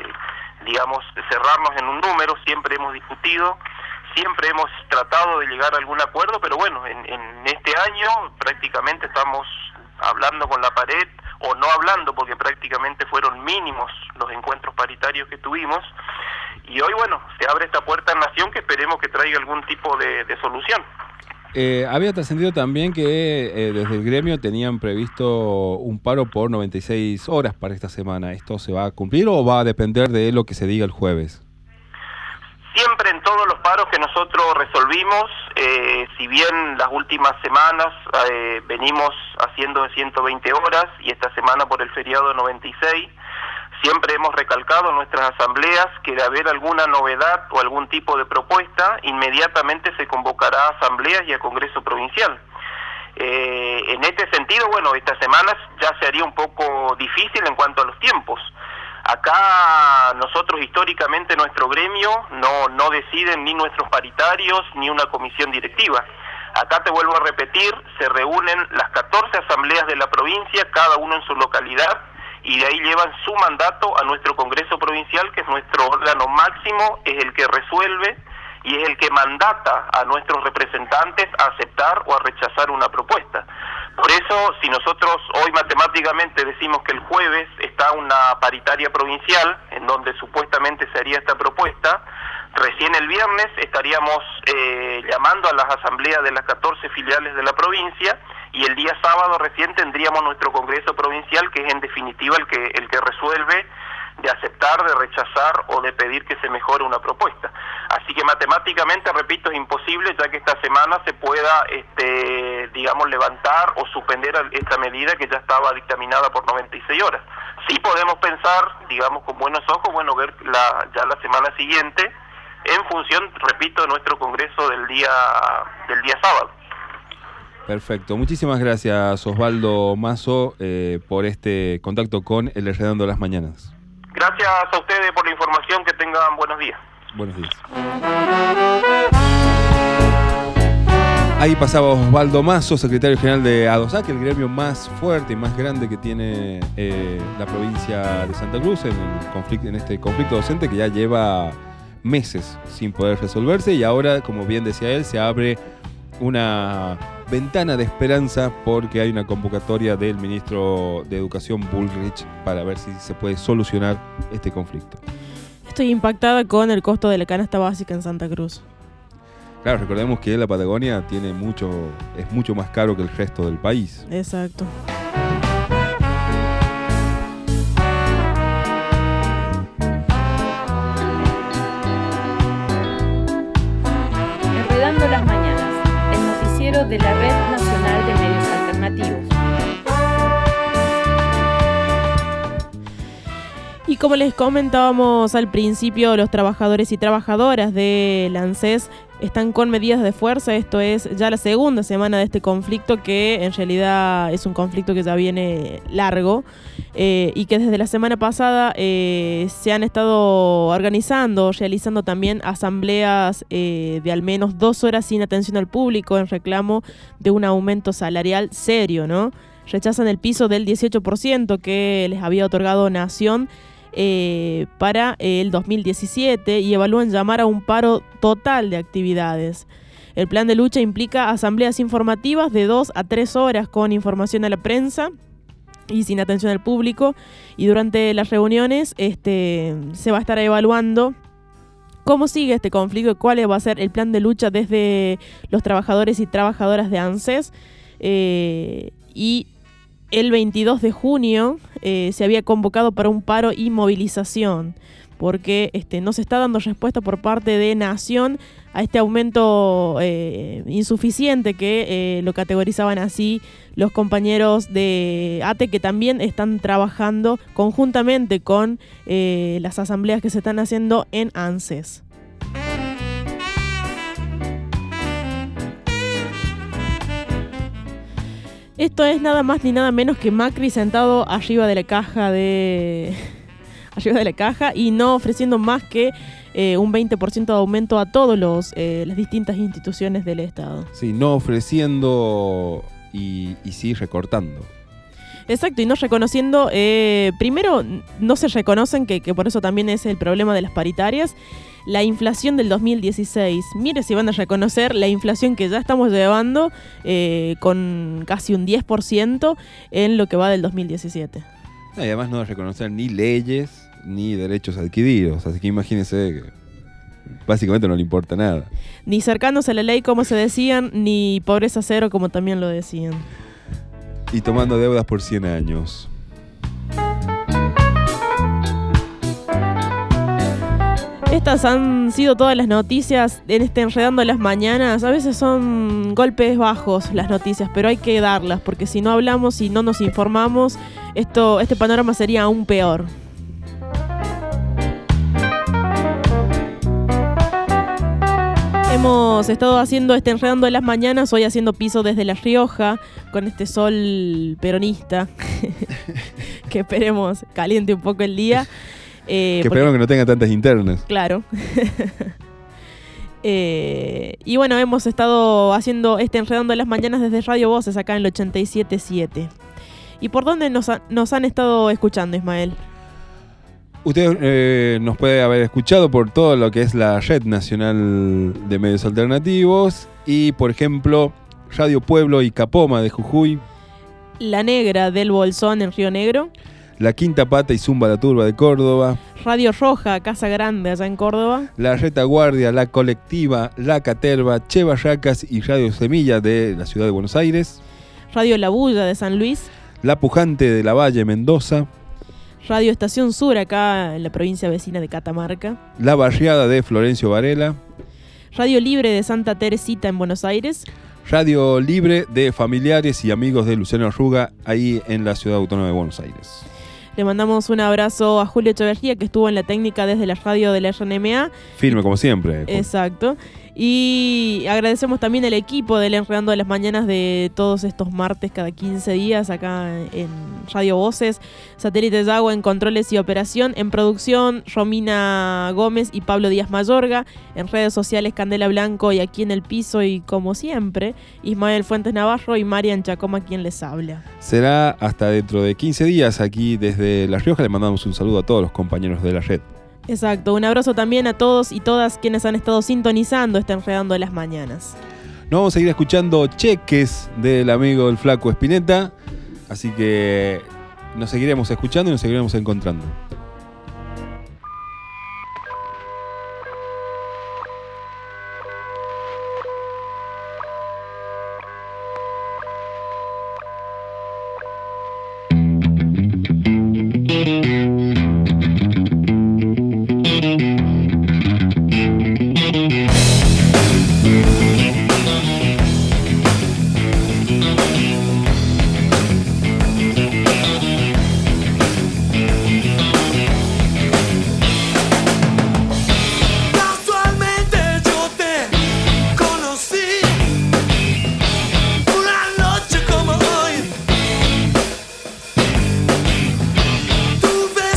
cerrarnos en un número. Siempre hemos discutido, siempre hemos tratado de llegar a algún acuerdo, pero en este año prácticamente estamos hablando con la pared, o no hablando, porque prácticamente fueron mínimos los encuentros paritarios que tuvimos, y hoy se abre esta puerta en Nación que esperemos que traiga algún tipo de solución. Había trascendido también que desde el gremio tenían previsto un paro por 96 horas para esta semana. ¿Esto se va a cumplir o va a depender de lo que se diga el jueves? Siempre en todos los paros que nosotros resolvimos, si bien las últimas semanas venimos haciendo de 120 horas y esta semana por el feriado de 96, siempre hemos recalcado en nuestras asambleas que de haber alguna novedad o algún tipo de propuesta, inmediatamente se convocará a asambleas y a Congreso Provincial. En este sentido, estas semanas ya se haría un poco difícil en cuanto a los tiempos. Acá nosotros históricamente nuestro gremio no deciden ni nuestros paritarios ni una comisión directiva. Acá te vuelvo a repetir, se reúnen las 14 asambleas de la provincia, cada uno en su localidad, y de ahí llevan su mandato a nuestro Congreso Provincial, que es nuestro órgano máximo, es el que resuelve y es el que mandata a nuestros representantes a aceptar o a rechazar una propuesta. Por eso, si nosotros hoy matemáticamente decimos que el jueves está una paritaria provincial, en donde supuestamente se haría esta propuesta, recién el viernes estaríamos llamando a las asambleas de las 14 filiales de la provincia, y el día sábado recién tendríamos nuestro Congreso Provincial, que es en definitiva el que resuelve de aceptar, de rechazar o de pedir que se mejore una propuesta. Así que matemáticamente, repito, es imposible, ya que esta semana se pueda, digamos, levantar o suspender esta medida que ya estaba dictaminada por 96 horas. Sí podemos pensar, digamos, con buenos ojos, ver ya la semana siguiente, en función, repito, de nuestro congreso del día sábado. Perfecto. Muchísimas gracias, Osvaldo Mazo, por este contacto con el Enredando las Mañanas. Gracias a ustedes por la información. Que tengan buenos días. Buenos días. Ahí pasaba Osvaldo Mazo, secretario general de ADOSAC, el gremio más fuerte y más grande que tiene la provincia de Santa Cruz en este conflicto docente que ya lleva meses sin poder resolverse, y ahora, como bien decía él, se abre una ventana de esperanza porque hay una convocatoria del ministro de Educación Bullrich para ver si se puede solucionar este conflicto. Estoy impactada con el costo de la canasta básica en Santa Cruz. Claro, recordemos que la Patagonia es mucho más caro que el resto del país. Exacto. Enredando las mañanas, el noticiero de la Red Nacional de Medios Alternativos. Y como les comentábamos al principio, los trabajadores y trabajadoras del ANSES están con medidas de fuerza. Esto es ya la segunda semana de este conflicto, que en realidad es un conflicto que ya viene largo y que desde la semana pasada se han estado organizando, realizando también asambleas de al menos 2 horas sin atención al público en reclamo de un aumento salarial serio, ¿no? Rechazan el piso del 18% que les había otorgado Nación para el 2017 y evalúan llamar a un paro total de actividades. El plan de lucha implica asambleas informativas de 2 a 3 horas con información a la prensa y sin atención al público, y durante las reuniones se va a estar evaluando cómo sigue este conflicto, cuál va a ser el plan de lucha desde los trabajadores y trabajadoras de ANSES. Y el 22 de junio se había convocado para un paro y movilización, porque no se está dando respuesta por parte de Nación a este aumento insuficiente que lo categorizaban así los compañeros de ATE, que también están trabajando conjuntamente con las asambleas que se están haciendo en ANSES. Esto es nada más ni nada menos que Macri sentado arriba de la caja y no ofreciendo más que un 20% de aumento a todas las distintas instituciones del Estado. Sí, no ofreciendo y sí recortando. Exacto, y no reconociendo, primero no se reconocen, que por eso también es el problema de las paritarias, la inflación del 2016. Mire si van a reconocer la inflación que ya estamos llevando con casi un 10% en lo que va del 2017. Y además no va a reconocer ni leyes ni derechos adquiridos, así que imagínense que básicamente no le importa nada. Ni cercanos a la ley, como se decían, ni pobreza cero, como también lo decían. Y tomando deudas por 100 años. Estas han sido todas las noticias en Enredando las Mañanas. A veces son golpes bajos las noticias, pero hay que darlas, porque si no hablamos y no nos informamos, este panorama sería aún peor. Hemos estado haciendo Enredando las Mañanas, hoy haciendo piso desde La Rioja, con este sol peronista, que esperemos caliente un poco el día. Que esperemos que no tenga tantas internas. Claro. Y bueno, hemos estado haciendo Enredando las Mañanas desde Radio Voces, acá en el 87.7. ¿Y por dónde nos han estado escuchando, Ismael? Usted nos puede haber escuchado por todo lo que es la Red Nacional de Medios Alternativos y, por ejemplo, Radio Pueblo y Capoma de Jujuy, La Negra del Bolsón en Río Negro, La Quinta Pata y Zumba la Turba de Córdoba, Radio Roja, Casa Grande allá en Córdoba, La Retaguardia, La Colectiva, La Caterva, Che Barracas y Radio Semilla de la Ciudad de Buenos Aires, Radio La Bulla de San Luis, La Pujante de La Valle, Mendoza, Radio Estación Sur, acá en la provincia vecina de Catamarca. La Barriada de Florencio Varela. Radio Libre de Santa Teresita en Buenos Aires. Radio Libre de familiares y amigos de Luciano Arruga, ahí en la Ciudad Autónoma de Buenos Aires. Le mandamos un abrazo a Julio Echeverría, que estuvo en la técnica desde la radio de la RNMA. Firme como siempre. Exacto. Y agradecemos también al equipo del Enredando de las Mañanas de todos estos martes cada 15 días acá en Radio Voces. Satélite Yagua en controles y operación. En producción, Romina Gómez y Pablo Díaz Mayorga. En redes sociales, Candela Blanco y aquí en el piso y como siempre, Ismael Fuentes Navarro y Marian Chacoma quien les habla. Será hasta dentro de 15 días aquí desde La Rioja. Le mandamos un saludo a todos los compañeros de la red. Exacto, un abrazo también a todos y todas quienes han estado sintonizando este Enredando de las Mañanas. Nos vamos a seguir escuchando Cheques del amigo el Flaco Spinetta, así que nos seguiremos escuchando y nos seguiremos encontrando. Tuve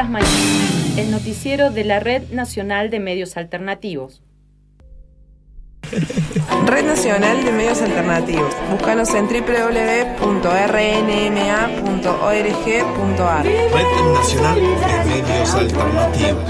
las mañanas, el noticiero de la Red Nacional de Medios Alternativos. Red Nacional de Medios Alternativos. Búscanos en www.rnma.org.ar. Red Nacional de Medios Alternativos.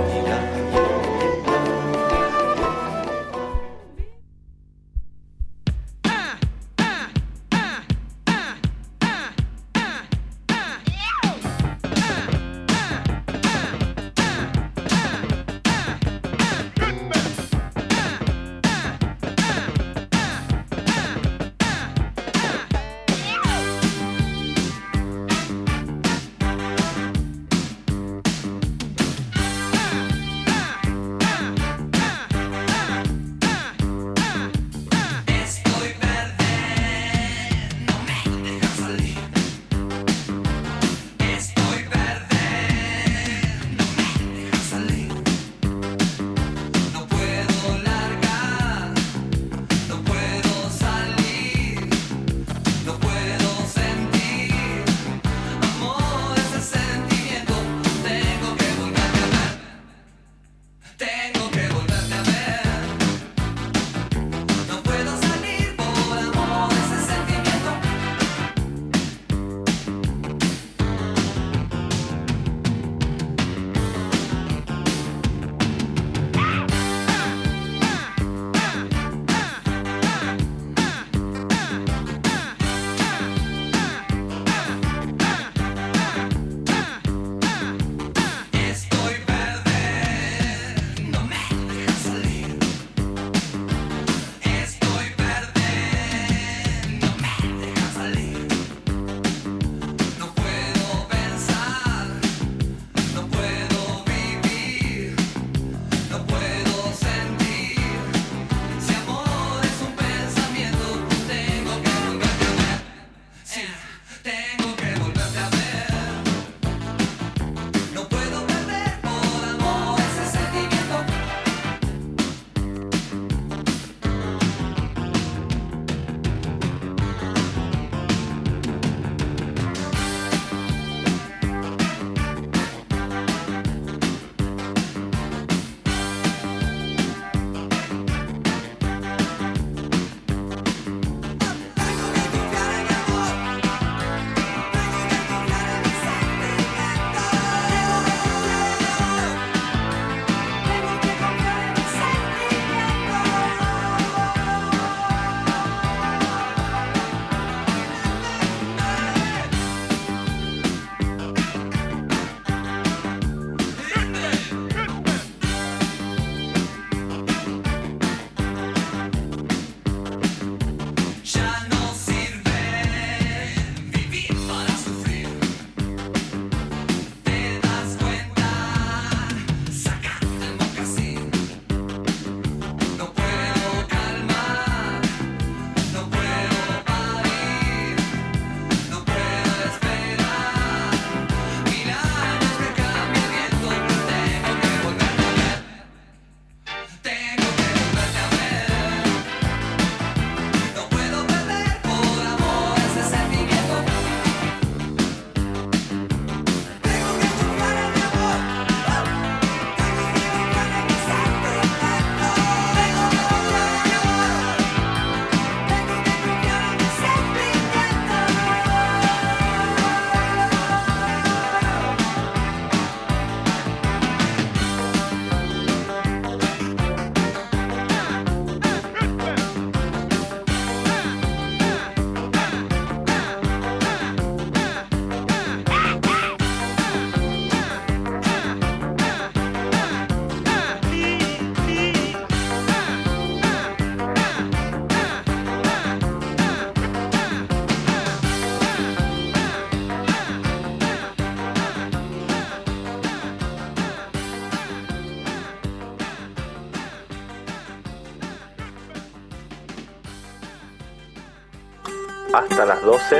hasta las 12.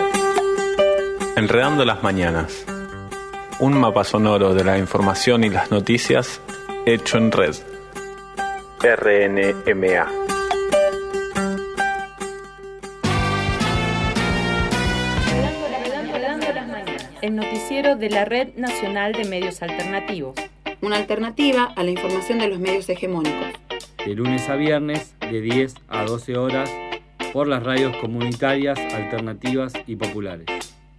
Enredando las mañanas. Un mapa sonoro de la información y las noticias hecho en red. RNMA. el noticiero de la Red Nacional de Medios Alternativos. Una alternativa a la información de los medios hegemónicos. De lunes a viernes, de 10 a 12 horas, por las radios comunitarias, alternativas y populares.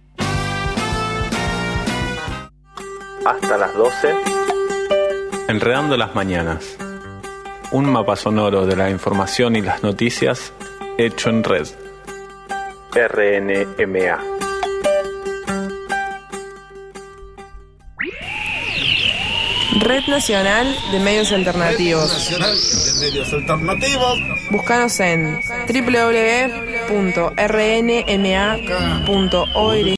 Hasta las 12. Enredando las mañanas. Un mapa sonoro de la información y las noticias hecho en red. RNMA. Red Nacional de Medios Alternativos. Nacional de Medios Alternativos. Búscanos en www.rnma.org.